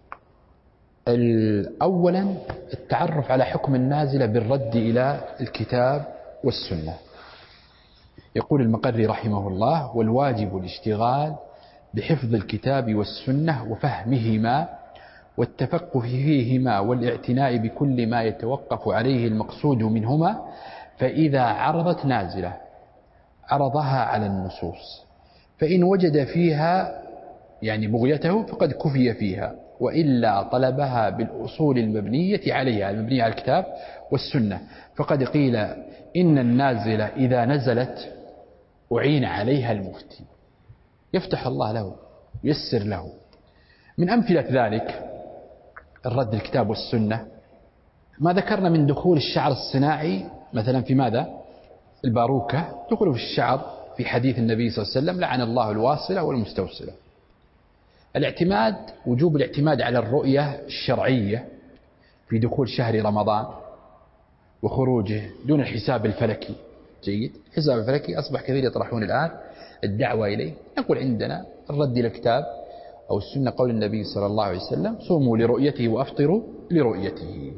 أولا التعرف على حكم النازلة بالرد إلى الكتاب والسنة. يقول المقري رحمه الله: والواجب الاشتغال بحفظ الكتاب والسنة وفهمهما والتفقه فيهما والاعتناء بكل ما يتوقف عليه المقصود منهما، فإذا عرضت نازلة عرضها على النصوص، فإن وجد فيها يعني بغيته فقد كفي فيها، وإلا طلبها بالأصول المبنية عليها، المبنية على الكتاب والسنة. فقد قيل إن النازلة إذا نزلت أعين عليها المفتي، يفتح الله له ييسر له. من أمثلة ذلك الرد الكتاب والسنة ما ذكرنا من دخول الشعر الصناعي مثلا في ماذا؟ الباروكة، دخوله في الشعر في حديث النبي صلى الله عليه وسلم: لعن الله الواصلة والمستوصلة. الاعتماد، وجوب الاعتماد على الرؤية الشرعية في دخول شهر رمضان وخروجه دون الحساب الفلكي. جيد. الحساب الفلكي أصبح كثير يطرحون الآن الدعوة إليه. نقول عندنا الرد إلى الكتاب أو السنة قول النبي صلى الله عليه وسلم: صوموا لرؤيته وأفطروا لرؤيته.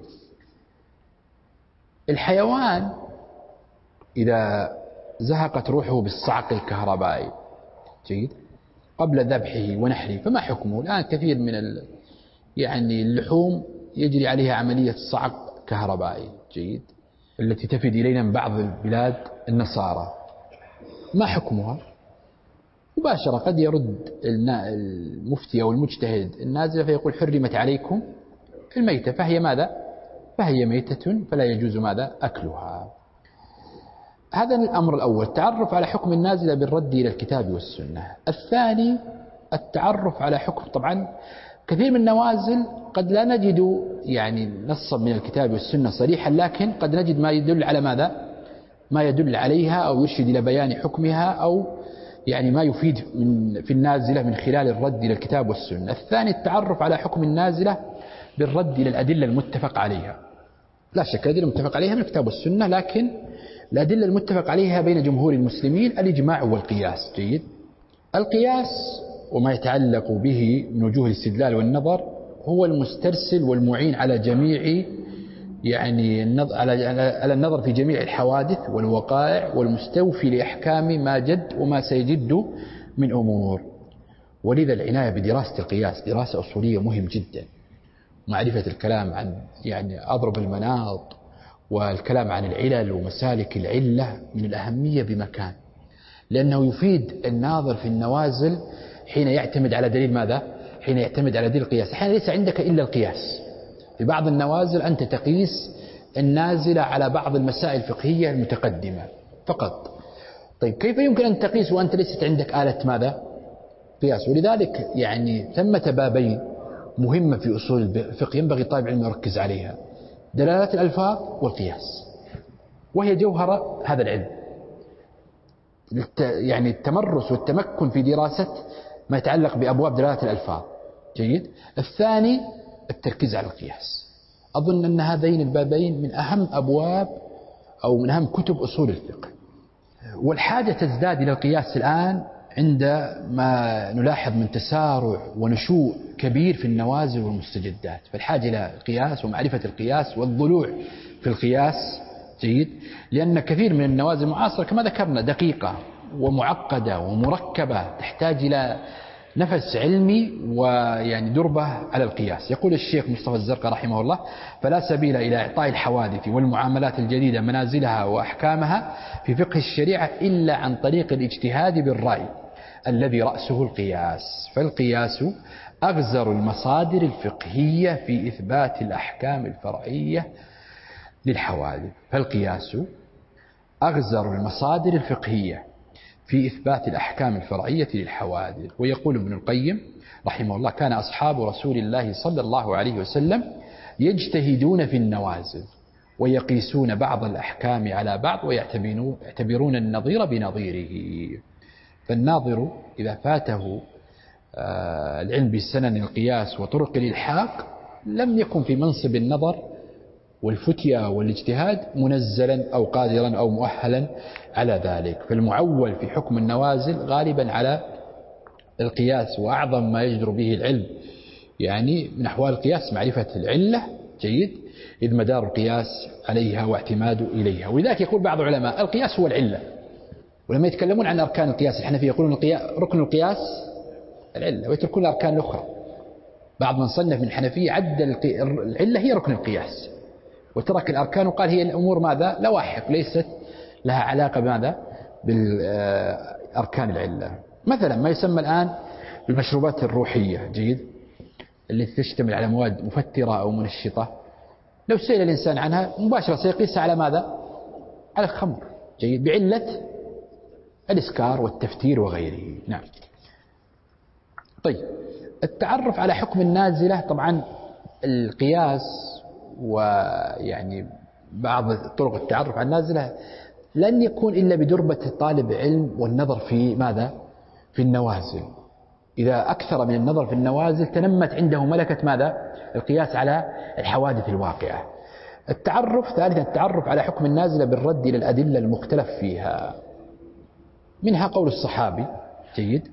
الحيوان إذا زهقت روحه بالصعق الكهربائي، جيد، قبل ذبحه ونحره، فما حكمه؟ الآن كثير من يعني اللحوم يجري عليها عملية صعق كهربائي، جيد، التي تفد إلينا من بعض البلاد النصارى. ما حكمها؟ مباشرة قد يرد المفتي أو المجتهد النازلة فيقول: حرمت عليكم الميتة، فهي ماذا؟ فهي ميتة فلا يجوز ماذا؟ أكلها. هذا الأمر الأول، التعرف على حكم النازلة بالرد إلى الكتاب والسنة. الثاني التعرف على حكم، طبعا كثير من النوازل قد لا نجد يعني نصا من الكتاب والسنة صريحا، لكن قد نجد ما يدل على ماذا؟ ما يدل عليها أو يرشد إلى بيان حكمها، أو يعني ما يفيد في النازلة من خلال الرد إلى الكتاب والسنة. الثاني التعرف على حكم النازلة بالرد إلى الأدلة المتفق عليها. لا شك الأدلة المتفق عليها من الكتاب والسنة، لكن الأدلة المتفق عليها بين جمهور المسلمين الإجماع والقياس. جيد. القياس وما يتعلق به من وجوه الاستدلال والنظر هو المسترسل والمعين على جميع يعني على النظر في جميع الحوادث والوقائع، والمستوفي لأحكام ما جد وما سيجد من أمور. ولذا العناية بدراسة القياس دراسة أصولية مهم جدا. معرفة الكلام عن يعني أضرب المناط والكلام عن العلل ومسالك العلة من الأهمية بمكان، لأنه يفيد الناظر في النوازل حين يعتمد على دليل ماذا؟ حين يعتمد على دليل القياس. حين ليس عندك إلا القياس في بعض النوازل، أنت تقيس النازلة على بعض المسائل الفقهية المتقدمة فقط. طيب كيف يمكن أن تقيس وأنت ليست عندك آلة ماذا؟ قياس. ولذلك يعني ثمة بابين مهمة في أصول الفقه ينبغي طالب العلم يركز عليها: دلالات الألفاظ والقياس، وهي جوهر هذا العلم، يعني التمرس والتمكن في دراسة ما يتعلق بأبواب دلالات الألفاظ. جيد. الثاني التركيز على القياس. أظن أن هذين البابين من أهم أبواب أو من أهم كتب أصول الفقه، والحاجة تزداد إلى القياس الآن عندما نلاحظ من تسارع ونشوء كبير في النوازل والمستجدات. فالحاجة إلى القياس ومعرفة القياس والضلوع في القياس. جيد. لأن كثير من النوازل المعاصرة كما ذكرنا دقيقة ومعقدة ومركبة، تحتاج إلى نفس علمي ويعني دربة على القياس. يقول الشيخ مصطفى الزرقاء رحمه الله: فلا سبيل إلى إعطاء الحوادث والمعاملات الجديدة منازلها وأحكامها في فقه الشريعة إلا عن طريق الاجتهاد بالرأي الذي رأسه القياس. فالقياس أغزر المصادر الفقهية في إثبات الأحكام الفرعية للحوادث. فالقياس أغزر المصادر الفقهية في إثبات الأحكام الفرعية للحوادث. ويقول ابن القيم رحمه الله: كان أصحاب رسول الله صلى الله عليه وسلم يجتهدون في النوازل ويقيسون بعض الأحكام على بعض ويعتبرون النظير بنظيره. فالناظر إذا فاته العلم بسنن القياس وطرق الإلحاق لم يكن في منصب النظر والفتية والاجتهاد منزلا أو قادرا أو مؤهلا على ذلك. فالمعول في حكم النوازل غالبا على القياس، وأعظم ما يجدر به العلم يعني من أحوال القياس معرفة العلة، جيد، إذ مدار القياس عليها واعتماد إليها. ولذلك يقول بعض العلماء القياس هو العلة. ولما يتكلمون عن أركان القياس الحنفية يقولون ركن القياس العلة، ويتركون الأركان الأخرى. بعض من صنف من الحنفية عد العلة هي ركن القياس، وترك الأركان وقال هي الأمور ماذا؟ لواحق ليست لها علاقة بماذا؟ بالأركان العلة. مثلا ما يسمى الآن بالمشروبات الروحية، جيد، التي تشتمل على مواد مفترة أو منشطة، لو سئل الإنسان عنها مباشرة سيقيسها على ماذا؟ على الخمر، جيد، بعلة الإسكار والتفتير وغيره. نعم. طيب، التعرف على حكم النازلة، طبعا القياس ويعني بعض طرق التعرف على النازلة لن يكون إلا بدربة طالب علم والنظر في ماذا؟ في النوازل. إذا أكثر من النظر في النوازل تنمت عنده ملكة ماذا؟ القياس على الحوادث الواقعة. ثالثا التعرف على حكم النازلة بالرد إلى الأدلة المختلف فيها، منها قول الصحابي، جيد.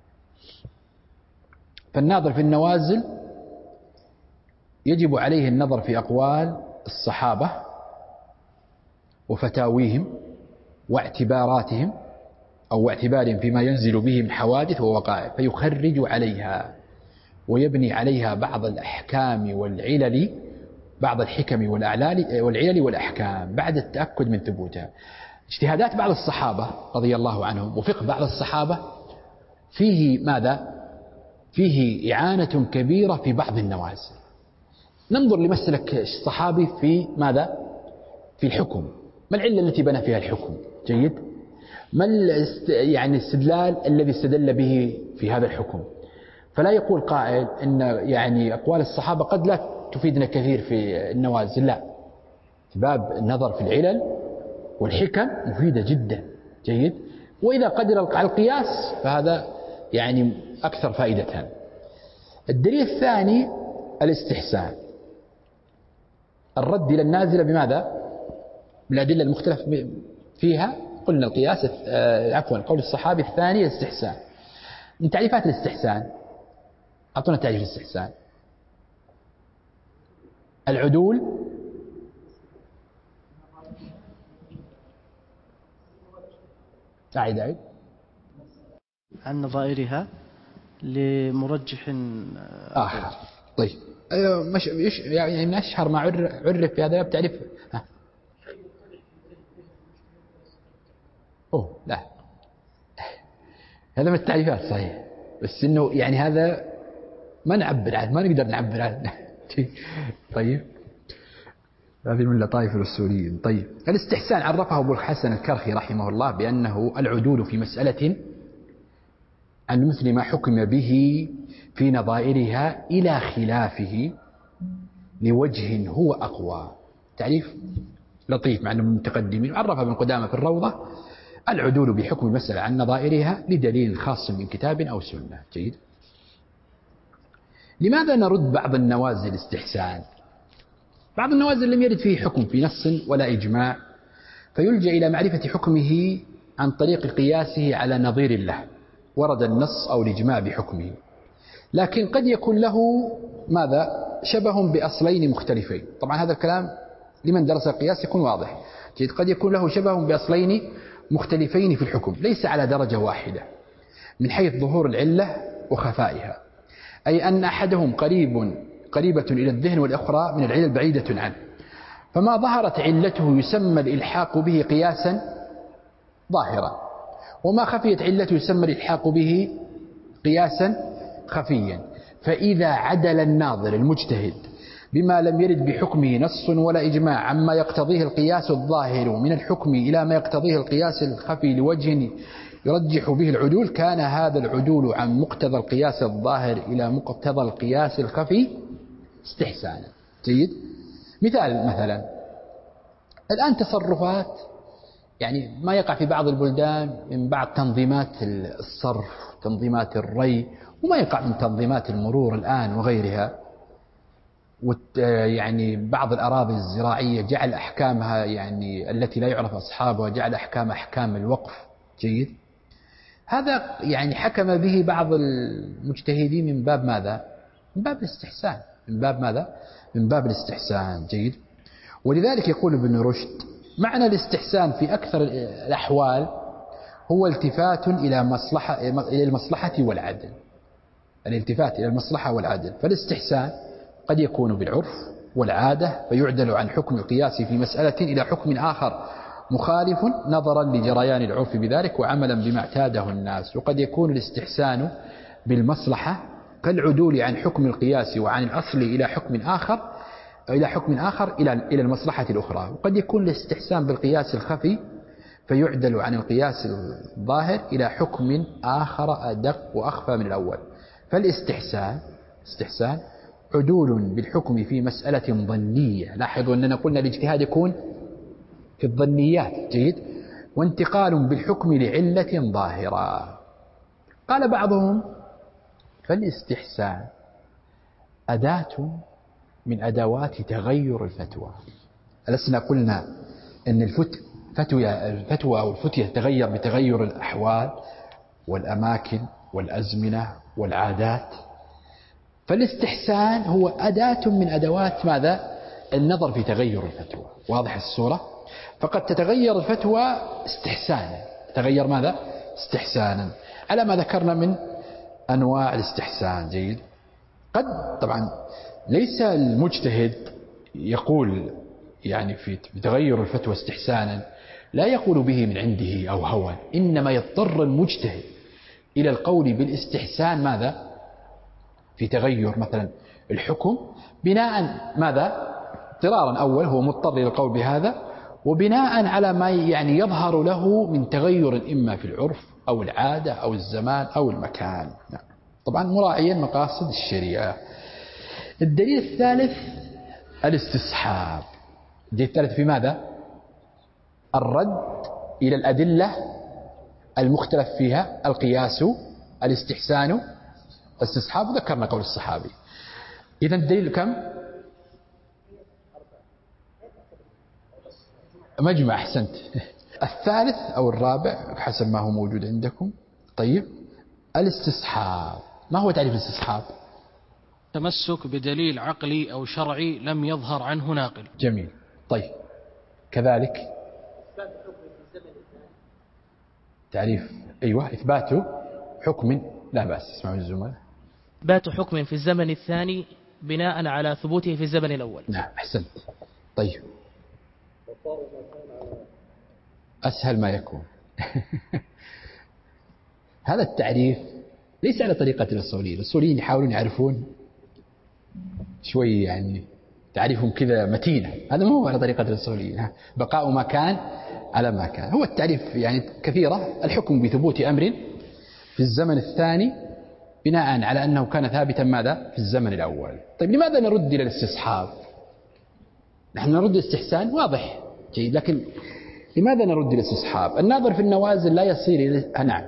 فالناظر في النوازل يجب عليه النظر في أقوال الصحابة وفتاويهم واعتباراتهم أو اعتبارهم فيما ينزل به من حوادث ووقائع، فيخرج عليها ويبني عليها بعض الأحكام والعلل، بعض الحكم والعلل والأحكام بعد التأكد من ثبوتها. اجتهادات بعض الصحابة رضي الله عنهم وفقه بعض الصحابة فيه ماذا؟ فيه إعانة كبيرة في بعض النوازل. ننظر لمسلك الصحابي في ماذا؟ في الحكم. ما العلة التي بنى فيها الحكم؟ جيد. ما يعني الاستدلال الذي استدل به في هذا الحكم؟ فلا يقول قائل إن يعني أقوال الصحابة قد لا تفيدنا كثير في النوازل، لا، باب النظر في العلل والحكم مفيدة جدا، جيد. وإذا قدر على القياس فهذا يعني أكثر فائدة. الدليل الثاني الاستحسان، الرد إلى النازلة بماذا؟ بالأدلة المختلف فيها. قلنا القياس قول الصحابي الثاني الاستحسان. من تعريفات الاستحسان، أعطونا تعريف الاستحسان. العدول أعيد عن نظائرها لمرجح آخر. طيب، يعني من أشهر ما عرف في هذا بتعريف لا، هذا من التعريفات صحيح، بس إنه يعني هذا ما نعبر عنه، ما نقدر نعبر عنه. طيب، هذه من لطائف الأصوليين. طيب، الاستحسان عرفه أبو الحسن الكرخي رحمه الله بأنه العدول في مسألة عن مثل ما حكم به في نظائرها إلى خلافه لوجه هو أقوى. تعريف لطيف مع أنه متقدمين. عرفه ابن قدامة في الروضة: العدول بحكم المسألة عن نظائرها لدليل خاص من كتاب أو سنة. جيد. لماذا نرد بعض النوازل استحسان؟ بعض النوازل لم يرد فيه حكم في نص ولا إجماع، فيلجأ إلى معرفة حكمه عن طريق قياسه على نظير له ورد النص أو الإجماع بحكمه. لكن قد يكون له ماذا؟ شبه بأصلين مختلفين. طبعا هذا الكلام لمن درس القياس يكون واضح. جيد. قد يكون له شبه بأصلين مختلفين في الحكم ليس على درجة واحدة من حيث ظهور العلة وخفائها، أي أن أحدهم قريبة إلى الذهن والأخرى من العلل بعيدة عنه. فما ظهرت علته يسمى الإلحاق به قياسا ظاهرا، وما خفيت علته يسمى الإلحاق به قياسا خفيا. فإذا عدل الناظر المجتهد بما لم يرد بحكمه نص ولا إجماع عما يقتضيه القياس الظاهر من الحكم إلى ما يقتضيه القياس الخفي لوجه يرجح به العدول، كان هذا العدول عن مقتضى القياس الظاهر إلى مقتضى القياس الخفي استحسانا. جيد. مثلا الآن تصرفات يعني ما يقع في بعض البلدان من بعض تنظيمات الصرف، تنظيمات الري، وما يقع من تنظيمات المرور الآن وغيرها، يعني بعض الأراضي الزراعية جعل أحكامها يعني التي لا يعرف أصحابها جعل أحكام الوقف. جيد. هذا يعني حكم به بعض المجتهدين من باب ماذا؟ من باب الاستحسان. من باب ماذا؟ من باب الاستحسان. جيد. ولذلك يقول ابن رشد معنى الاستحسان في أكثر الأحوال هو التفات إلى المصلحة والعدل. الالتفات إلى المصلحة والعدل. فالاستحسان قد يكون بالعرف والعادة فيعدل عن حكم القياس في مسألة إلى حكم آخر مخالف نظرا لجريان العرف بذلك وعملا بما اعتاده الناس. وقد يكون الاستحسان بالمصلحة كالعدول عن حكم القياس وعن الأصل إلى حكم آخر إلى المصلحة الأخرى. وقد يكون الاستحسان بالقياس الخفي فيعدل عن القياس الظاهر إلى حكم آخر أدق وأخفى من الأول. فالاستحسان عدول بالحكم في مسألة ظنية. لاحظوا أننا قلنا الاجتهاد يكون في الظنيات. جيد. وانتقال بالحكم لعلة ظاهرة. قال بعضهم فالاستحسان أداة من أدوات تغير الفتوى. ألسنا قلنا أن الفتوى أو الفتية تغير بتغير الأحوال والأماكن والأزمنة والعادات. فالاستحسان هو أداة من أدوات ماذا؟ النظر في تغير الفتوى. واضح الصورة؟ فقد تتغير الفتوى استحسانا. تغير ماذا؟ استحسانا على ما ذكرنا من أنواع الاستحسان. جيد. قد طبعا ليس المجتهد يقول يعني في تغير الفتوى استحسانا لا يقول به من عنده أو هوى، إنما يضطر المجتهد إلى القول بالاستحسان ماذا؟ في تغير مثلا الحكم بناء ماذا؟ اضطرارا أول هو مضطر إلى القول بهذا، وبناء على ما يعني يظهر له من تغير إما في العرف أو العادة أو الزمان أو المكان. طبعا مراعيا مقاصد الشريعة. الدليل الثالث الاستصحاب. الدليل الثالث في ماذا؟ الرد إلى الأدلة المختلف فيها، القياس، الاستحسان، الاستصحاب. ذكرنا قول الصحابي. إذن الدليل كم؟ مجمع. أحسنت. الثالث أو الرابع حسب ما هو موجود عندكم. طيب. الاستصحاب. ما هو تعريف الاستصحاب؟ تمسك بدليل عقلي أو شرعي لم يظهر عنه ناقل. جميل. طيب. كذلك تعريف أيوة إثبات حكم. لا بأس. اسمعوا الزملاء. إثبات حكم في الزمن الثاني بناء على ثبوته في الزمن الأول. نعم. أحسنت. طيب. أسهل ما يكون. هذا التعريف ليس على طريقة الأصوليين. الأصوليين يحاولون يعرفون شوي يعني تعريفهم كذا متينة. هذا ما هو على طريقة الأصوليين. بقاء ما كان على ما كان. هو التعريف يعني كثيرة. الحكم بثبوت أمر في الزمن الثاني بناء على أنه كان ثابتا ماذا؟ في الزمن الأول. طيب لماذا نرد إلى الاستصحاب؟ نحن نرد الاستحسان واضح. جيد. لكن لماذا نرد إلى الاستصحاب؟ الناظر في النوازل لا يصير إلى نعم.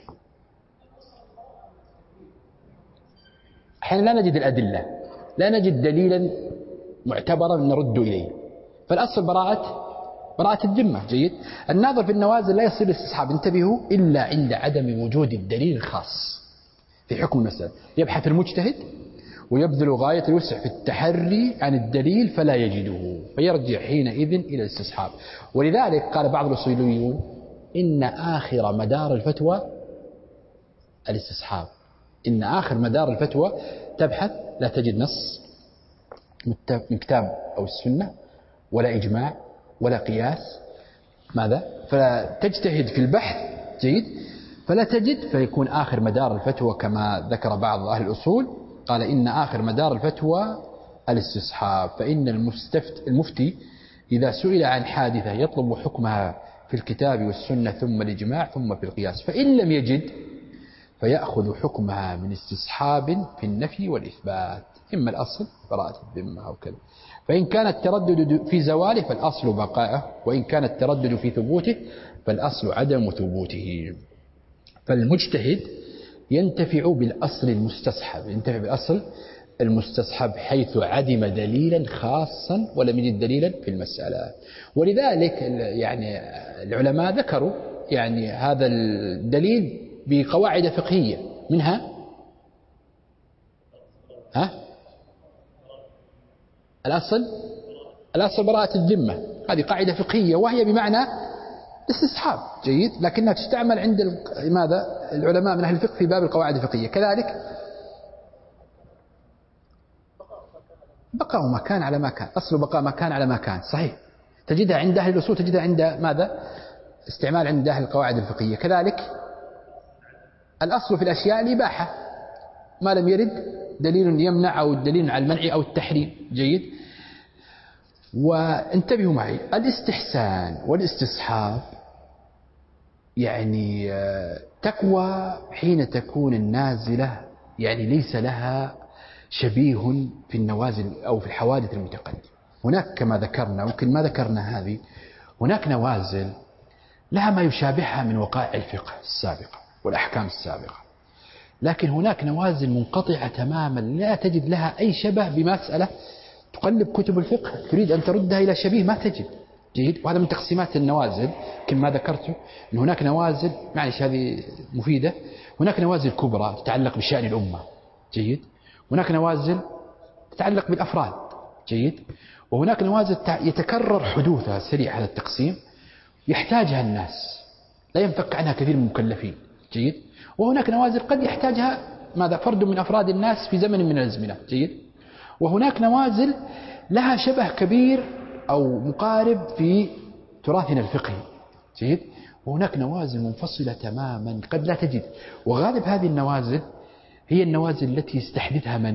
أحيانا لا نجد الأدلة، لا نجد دليلا معتبرا نرد إليه. فالأصل براءة الذمة. جيد. الناظر في النوازل لا يصير الاستصحاب، انتبهوا، إلا عند عدم وجود الدليل الخاص في حكم المسألة. يبحث المجتهد ويبذل غاية الوسع في التحري عن الدليل فلا يجده، فيرجع حينئذ إلى الاستصحاب. ولذلك قال بعض الأصوليون إن آخر مدار الفتوى الاستصحاب. إن آخر مدار الفتوى تبحث لا تجد نص من كتاب أو السنة ولا إجماع ولا قياس. ماذا؟ فتجتهد في البحث جيد. فلا تجد فيكون آخر مدار الفتوى كما ذكر بعض أهل الأصول، قال إن آخر مدار الفتوى الاستصحاب، فإن المفتي إذا سئل عن حادثة يطلب حكمها في الكتاب والسنة ثم الإجماع ثم في القياس، فإن لم يجد فيأخذ حكمها من استصحاب في النفي والإثبات، إما الأصل براءة الذمة أو كذا. فإن كان التردد في زواله فالأصل بقائه، وإن كان التردد في ثبوته فالأصل عدم ثبوته. فالمجتهد ينتفع بالأصل المستصحب، ينتفع بالأصل المستصحب حيث عدم دليلا خاصا ولم يجد دليلا في المسألة. ولذلك يعني العلماء ذكروا يعني هذا الدليل بقواعد فقهية، منها الأصل براءة الذمة، هذه قاعدة فقهية وهي بمعنى استصحاب، جيد، لكنها تستعمل عند ماذا العلماء من أهل الفقه في باب القواعد الفقهية. كذلك بقاء ما كان على ما كان، أصل بقاء ما كان على ما كان، صحيح، تجدها عند أهل الأصول، تجدها عند ماذا استعمال عند أهل القواعد الفقهية. كذلك الأصل في الأشياء الإباحة ما لم يرد دليل يمنع أو دليل على المنع أو التحريم، جيد. وانتبهوا معي، الاستحسان والاستصحاب يعني تقوى حين تكون النازلة يعني ليس لها شبيه في النوازل أو في الحوادث المتقدمة. هناك كما ذكرنا، ممكن ما ذكرنا هذه، هناك نوازل لها ما يشابهها من وقائع الفقه السابقة والأحكام السابقة، لكن هناك نوازل منقطعة تماما لا تجد لها أي شبه بمسألة. تقلب كتب الفقه تريد أن تردها إلى شبيه ما تجد، جيد. وهذا من تقسيمات النوازل كما ذكرت، أن هناك نوازل، معلش هذه مفيدة، هناك نوازل كبرى تتعلق بشأن الأمة، جيد، هناك نوازل تتعلق بالأفراد، جيد، وهناك نوازل يتكرر حدوثها سريع، هذا التقسيم يحتاجها الناس لا ينفك عنها كثير من المكلفين، جيد. وهناك نوازل قد يحتاجها ماذا فرد من أفراد الناس في زمن من الأزمنة، جيد. وهناك نوازل لها شبه كبير أو مقارب في تراثنا الفقهي، جيد. وهناك نوازل منفصلة تماما قد لا تجد، وغالب هذه النوازل هي النوازل التي يستحدثها من؟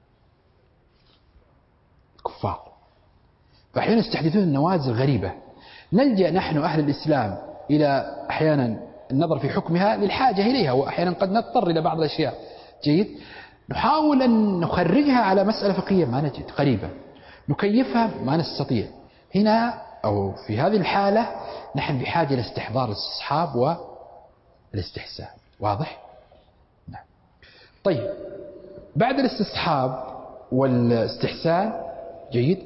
الكفار. فأحيانا يستحدثون النوازل غريبة، نلجأ نحن أهل الإسلام إلى أحيانا النظر في حكمها للحاجة إليها، وأحيانا قد نضطر إلى بعض الأشياء، جيد. نحاول أن نخرجها على مسألة فقهية ما نجد، غريبة، نكيفها ما نستطيع. هنا أو في هذه الحالة نحن بحاجة إلى استحضار الاستصحاب والاستحسان، واضح؟ نعم. طيب، بعد الاستصحاب والاستحسان، جيد،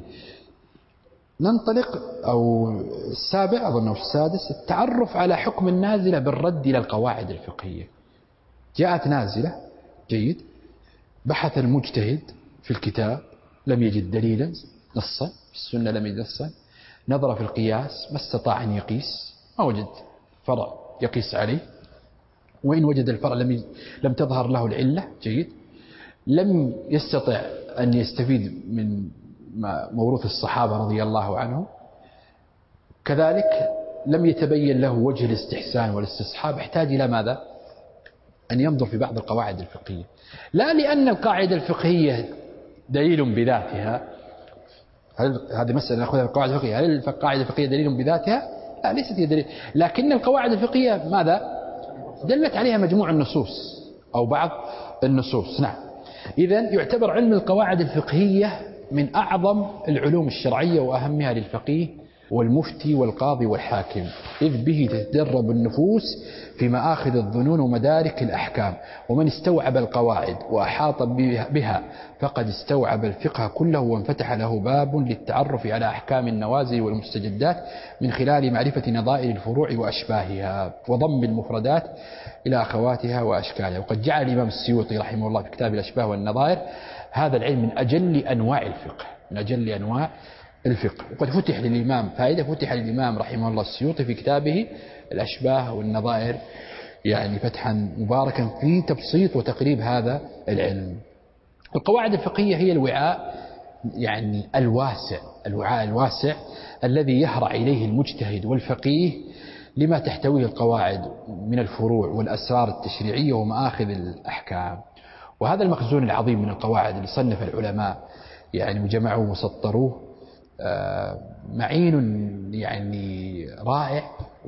ننطلق أو السابع أظنه السادس، التعرف على حكم النازلة بالرد إلى القواعد الفقهية. جاءت نازلة، جيد، بحث المجتهد في الكتاب لم يجد دليلا نصا، في السنة لم يجد نصا، نظر في القياس ما استطاع أن يقيس، ما وجد فرع يقيس عليه، وإن وجد الفرع لم تظهر له العلة، جيد، لم يستطع أن يستفيد من موروث الصحابة رضي الله عنهم، كذلك لم يتبين له وجه الاستحسان والاستصحاب، احتاج إلى ماذا؟ أن ينظر في بعض القواعد الفقهية، لا لأن القاعدة الفقهية دليل بذاتها، هل هذه مسألة نأخذها في القواعد الفقهية، هل القاعدة الفقهية دليل بذاتها؟ لا، ليست هي دليل، لكن القواعد الفقهية ماذا؟ دلت عليها مجموع النصوص أو بعض النصوص، نعم. إذن يعتبر علم القواعد الفقهية من أعظم العلوم الشرعية وأهمها للفقيه والمفتي والقاضي والحاكم، إذ به تتدرب النفوس في مآخذ الظنون ومدارك الأحكام، ومن استوعب القواعد وأحاط بها فقد استوعب الفقه كله، وانفتح له باب للتعرف على أحكام النوازل والمستجدات من خلال معرفة نظائر الفروع وأشباهها، وضم المفردات إلى أخواتها وأشكالها. وقد جعل الإمام السيوطي رحمه الله في كتاب الأشباه والنظائر هذا العلم من أجل أنواع الفقه، من أجل أنواع الفقه. وقد فتح للإمام فتح للإمام رحمه الله السيوطي في كتابه الأشباه والنظائر يعني فتحا مباركا في تبسيط وتقريب هذا العلم. القواعد الفقهية هي الوعاء يعني الواسع، الوعاء الواسع الذي يهرع إليه المجتهد والفقيه لما تحتويه القواعد من الفروع والأسرار التشريعية ومآخذ الأحكام. وهذا المخزون العظيم من القواعد اللي صنف العلماء يعني وجمعوه وسطروه معين يعني رائع،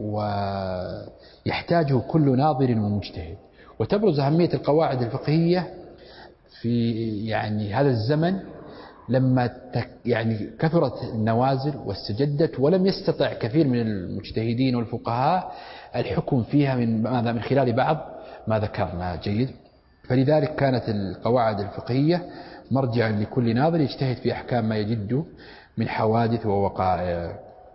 ويحتاجه كل ناظر ومجتهد. وتبرز أهمية القواعد الفقهية في يعني هذا الزمن لما يعني كثرت النوازل واستجدت، ولم يستطع كثير من المجتهدين والفقهاء الحكم فيها من خلال بعض ما ذكرنا. جيد. فلذلك كانت القواعد الفقهية مرجعا لكل ناظر يجتهد في أحكام ما يجد من حوادث ووقائع.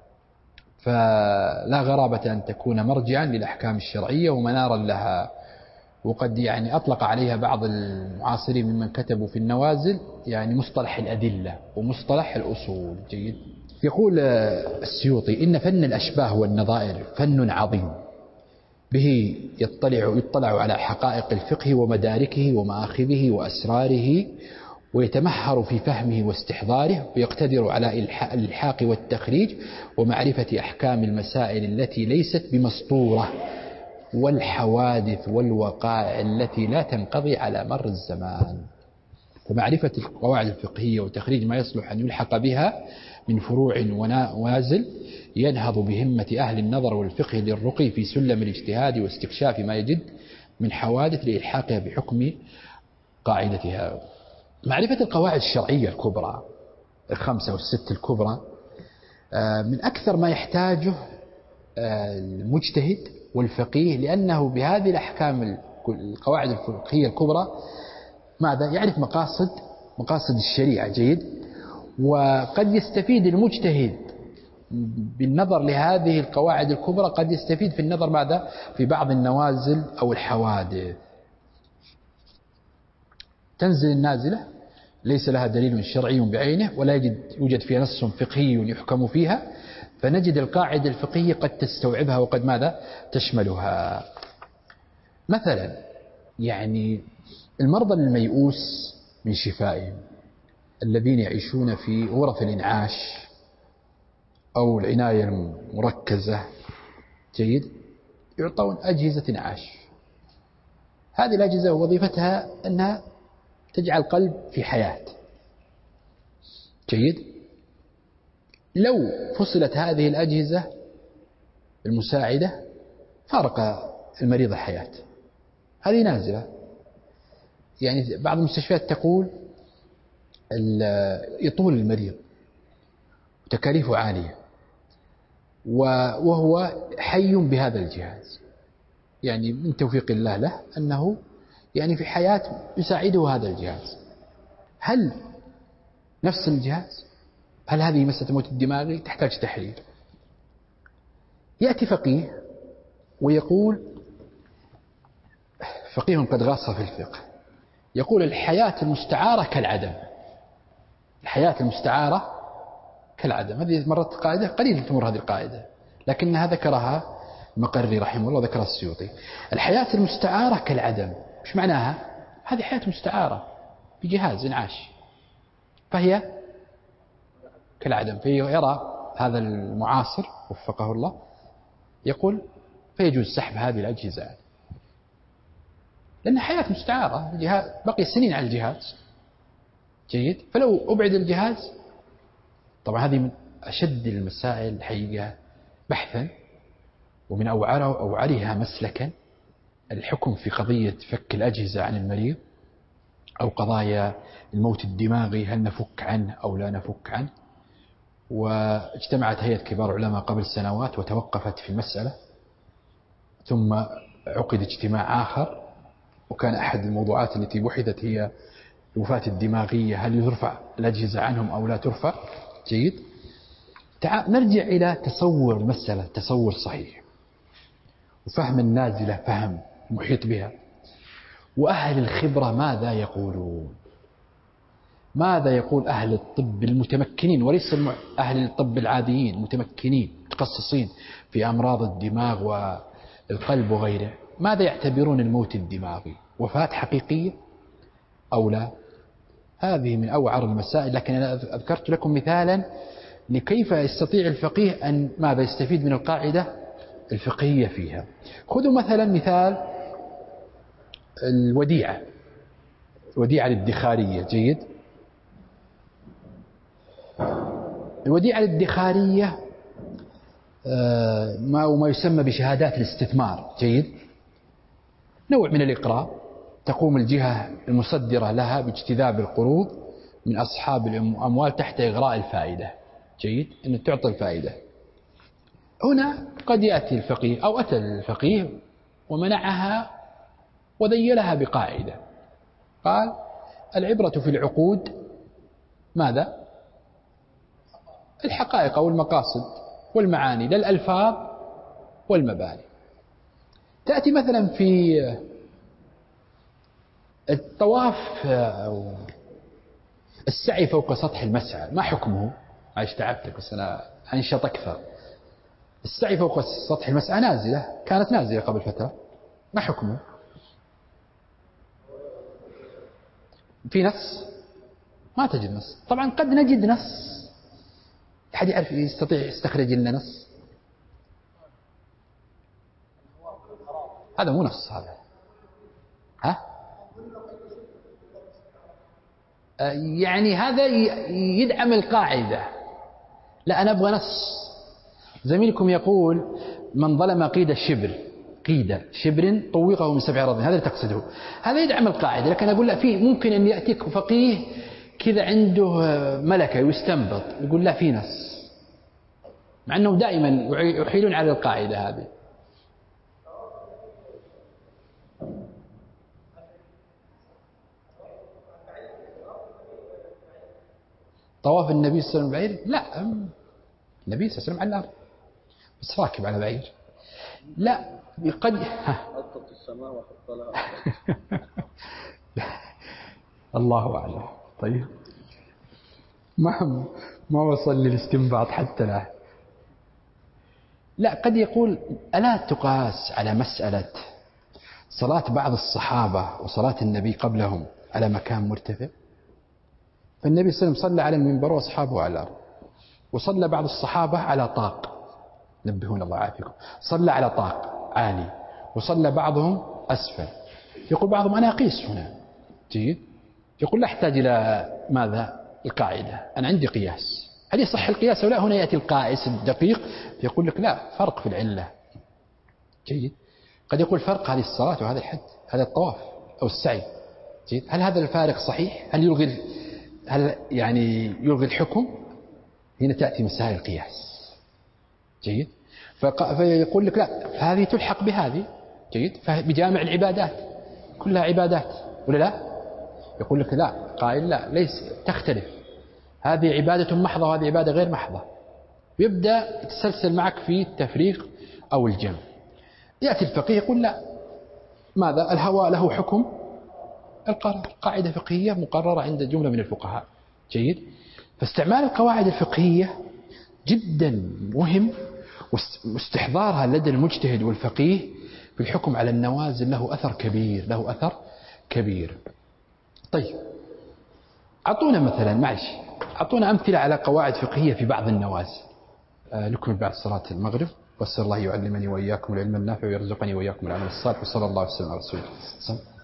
فلا غرابة أن تكون مرجعا للأحكام الشرعية ومنارا لها. وقد يعني أطلق عليها بعض المعاصرين ممن كتبوا في النوازل يعني مصطلح الأدلة ومصطلح الأصول. جيد. يقول السيوطي: إن فن الأشباه والنظائر فن عظيم، به يطلع على حقائق الفقه ومداركه ومآخذه وأسراره، ويتمحر في فهمه واستحضاره، ويقتدر على الإلحاق والتخريج ومعرفة أحكام المسائل التي ليست بمسطورة، والحوادث والوقائع التي لا تنقضي على مر الزمان. فمعرفة القواعد الفقهية وتخريج ما يصلح أن يلحق بها من فروع ونوازل ينهض بهمة أهل النظر والفقه للرقي في سلم الاجتهاد واستكشاف ما يجد من حوادث لإلحاقها بحكم قاعدتها. معرفة القواعد الشرعية الكبرى الخمسة والست الكبرى من أكثر ما يحتاجه المجتهد والفقيه، لأنه بهذه الأحكام القواعد الفقهية الكبرى ماذا يعرف مقاصد الشريعة. جيد. وقد يستفيد المجتهد بالنظر لهذه القواعد الكبرى، قد يستفيد في النظر ماذا في بعض النوازل أو الحوادث. تنزل النازلة ليس لها دليل شرعي بعينه ولا يوجد فيها نص فقهي يحكم فيها، فنجد القاعدة الفقهية قد تستوعبها وقد ماذا تشملها. مثلا يعني المرضى الميؤوس من شفائهم الذين يعيشون في غرف الإنعاش أو العناية المركزة. جيد. يعطون أجهزة إنعاش. هذه الأجهزة وظيفتها أنها تجعل القلب في حياة. جيد. لو فصلت هذه الأجهزة المساعدة فارق المريض الحياة. هذه نازلة. يعني بعض المستشفيات تقول يطول المريض وتكاليفه عالية وهو حي بهذا الجهاز، يعني من توفيق الله له أنه يعني في حياة يساعده هذا الجهاز. هل نفس الجهاز؟ هل هذه مسألة الموت الدماغي تحتاج تحليل؟ يأتي فقيه ويقول، فقيه قد غاص في الفقه، يقول الحياة المستعارة كالعدم. الحياة المستعارة كالعدم. هذه مرت قاعدة قليل تمر هذه القاعدة، لكنها ذكرها المقري رحمه الله وذكرها السيوطي. الحياة المستعارة كالعدم. مش معناها؟ هذه حياة مستعارة بجهاز إنعاش فهي كالعدم. فيرى هذا المعاصر وفقه الله يقول فيجوز سحب هذه الأجهزة لأن حياة مستعارة، الجهاز بقي سنين على الجهاز. جيد. فلو أبعد الجهاز، طبعا هذه من أشد المسائل الحقيقة بحثا ومن أوعرها مسلكا الحكم في قضية فك الأجهزة عن المريض أو قضايا الموت الدماغي، هل نفك عنه أو لا نفك عنه. واجتمعت هيئة كبار العلماء قبل سنوات وتوقفت في المسألة، ثم عقد اجتماع آخر، وكان أحد الموضوعات التي بحثت هي الوفاة الدماغية، هل يرفع الأجهزة عنهم أو لا ترفع. جيد. نرجع إلى تصور المسألة تصور صحيح، وفهم النازلة فهم محيط بها، وأهل الخبرة ماذا يقولون. ماذا يقول أهل الطب المتمكنين وليس أهل الطب العاديين، المتمكنين متخصصين في أمراض الدماغ والقلب وغيره. ماذا يعتبرون الموت الدماغي؟ وفاة حقيقية أو لا؟ هذه من أوعر المسائل، لكن أنا أذكرت لكم مثالا لكيف يستطيع الفقيه أن ماذا يستفيد من القاعدة الفقهية فيها. خذوا مثلا مثال الوديعة الادخارية. جيد. الوديعة الادخارية ما يسمى بشهادات الاستثمار. جيد. نوع من الإقراض تقوم الجهة المصدرة لها باجتذاب القروض من أصحاب الأموال تحت إغراء الفائدة. جيد. أن تعطي الفائدة. هنا قد يأتي الفقيه أو أتى الفقيه ومنعها وذيلها بقاعدة، قال العبرة في العقود ماذا؟ الحقائق أو المقاصد والمعاني، لا الألفاظ والمباني. تأتي مثلا في الطواف أو السعي فوق سطح المسعى، ما حكمه؟ عايش تعبتك بس أنا أنشط أكثر. السعي فوق سطح المسعى نازلة، كانت نازلة قبل فترة، ما حكمه؟ في نص؟ ما تجد نص. طبعا قد نجد نص، أحد يعرف يستطيع يستخرج لنا نص؟ هذا مو نص هذا. ها؟ يعني هذا يدعم القاعدة. لا أنا أبغى نص. زميلكم يقول من ظلم قيد شبر طوقه من 7 أراضين، هذا اللي تقصده، هذا يدعم القاعدة. لكن أقول لا، في ممكن أن يأتيك فقيه كذا عنده ملكة ويستنبط يقول لا في نص، مع أنهم دائما يحيلون على القاعدة هذه. طواف النبي صلى الله عليه وسلم بعير؟ لا، النبي صلى الله عليه وسلم على الأرض بس راكب على بعير. لا قد أطلق السماء وحط لها الله أعلم. طيب ما وصل للاستنباط حتى لا. لا قد يقول ألا تقاس على مسألة صلاة بعض الصحابة وصلاة النبي قبلهم على مكان مرتفع؟ فالنبي صلى الله عليه وسلم صلى على المنبر وأصحابه على الأرض، وصلى بعض الصحابة على طاق، نبهون الله عافيكم، صلى على طاق عالي، وصلى بعضهم أسفل. يقول بعضهم أنا أقيس هنا. جيد. يقول لا أحتاج إلى ماذا؟ القاعدة، أنا عندي قياس. هل يصح القياس أو لا؟ هنا يأتي القائس الدقيق يقول لك لا، فرق في العلة. جيد. قد يقول فرق هذه الصلاة وهذا الحج، هذا الطواف أو السعي. جيد. هل هذا الفارق صحيح؟ هل يلغي الحكم؟ هنا تأتي مسائل القياس. جيد. فيقول لك لا، هذه تلحق بهذه. جيد. فبجامع العبادات كلها عبادات ولا لا؟ يقول لك لا، قائل لا، ليس، تختلف، هذه عبادة محضة وهذه عبادة غير محضة، ويبدأ يتسلسل معك في التفريق أو الجمع. يأتي الفقيه يقول لا، ماذا؟ الهوى له حكم القرار، قاعدة فقهية مقررة عند جملة من الفقهاء. جيد. فاستعمال القواعد الفقهية جدا مهم، واستحضارها لدى المجتهد والفقيه في الحكم على النوازل له أثر كبير. طيب أعطونا مثلا أعطونا أمثلة على قواعد فقهية في بعض النوازل. نكمل بعد صلاة المغرب، وأسأل الله يعلمني وإياكم العلم النافع ويرزقني وإياكم العمل الصالح، وصلى الله وسلم على رسول الله.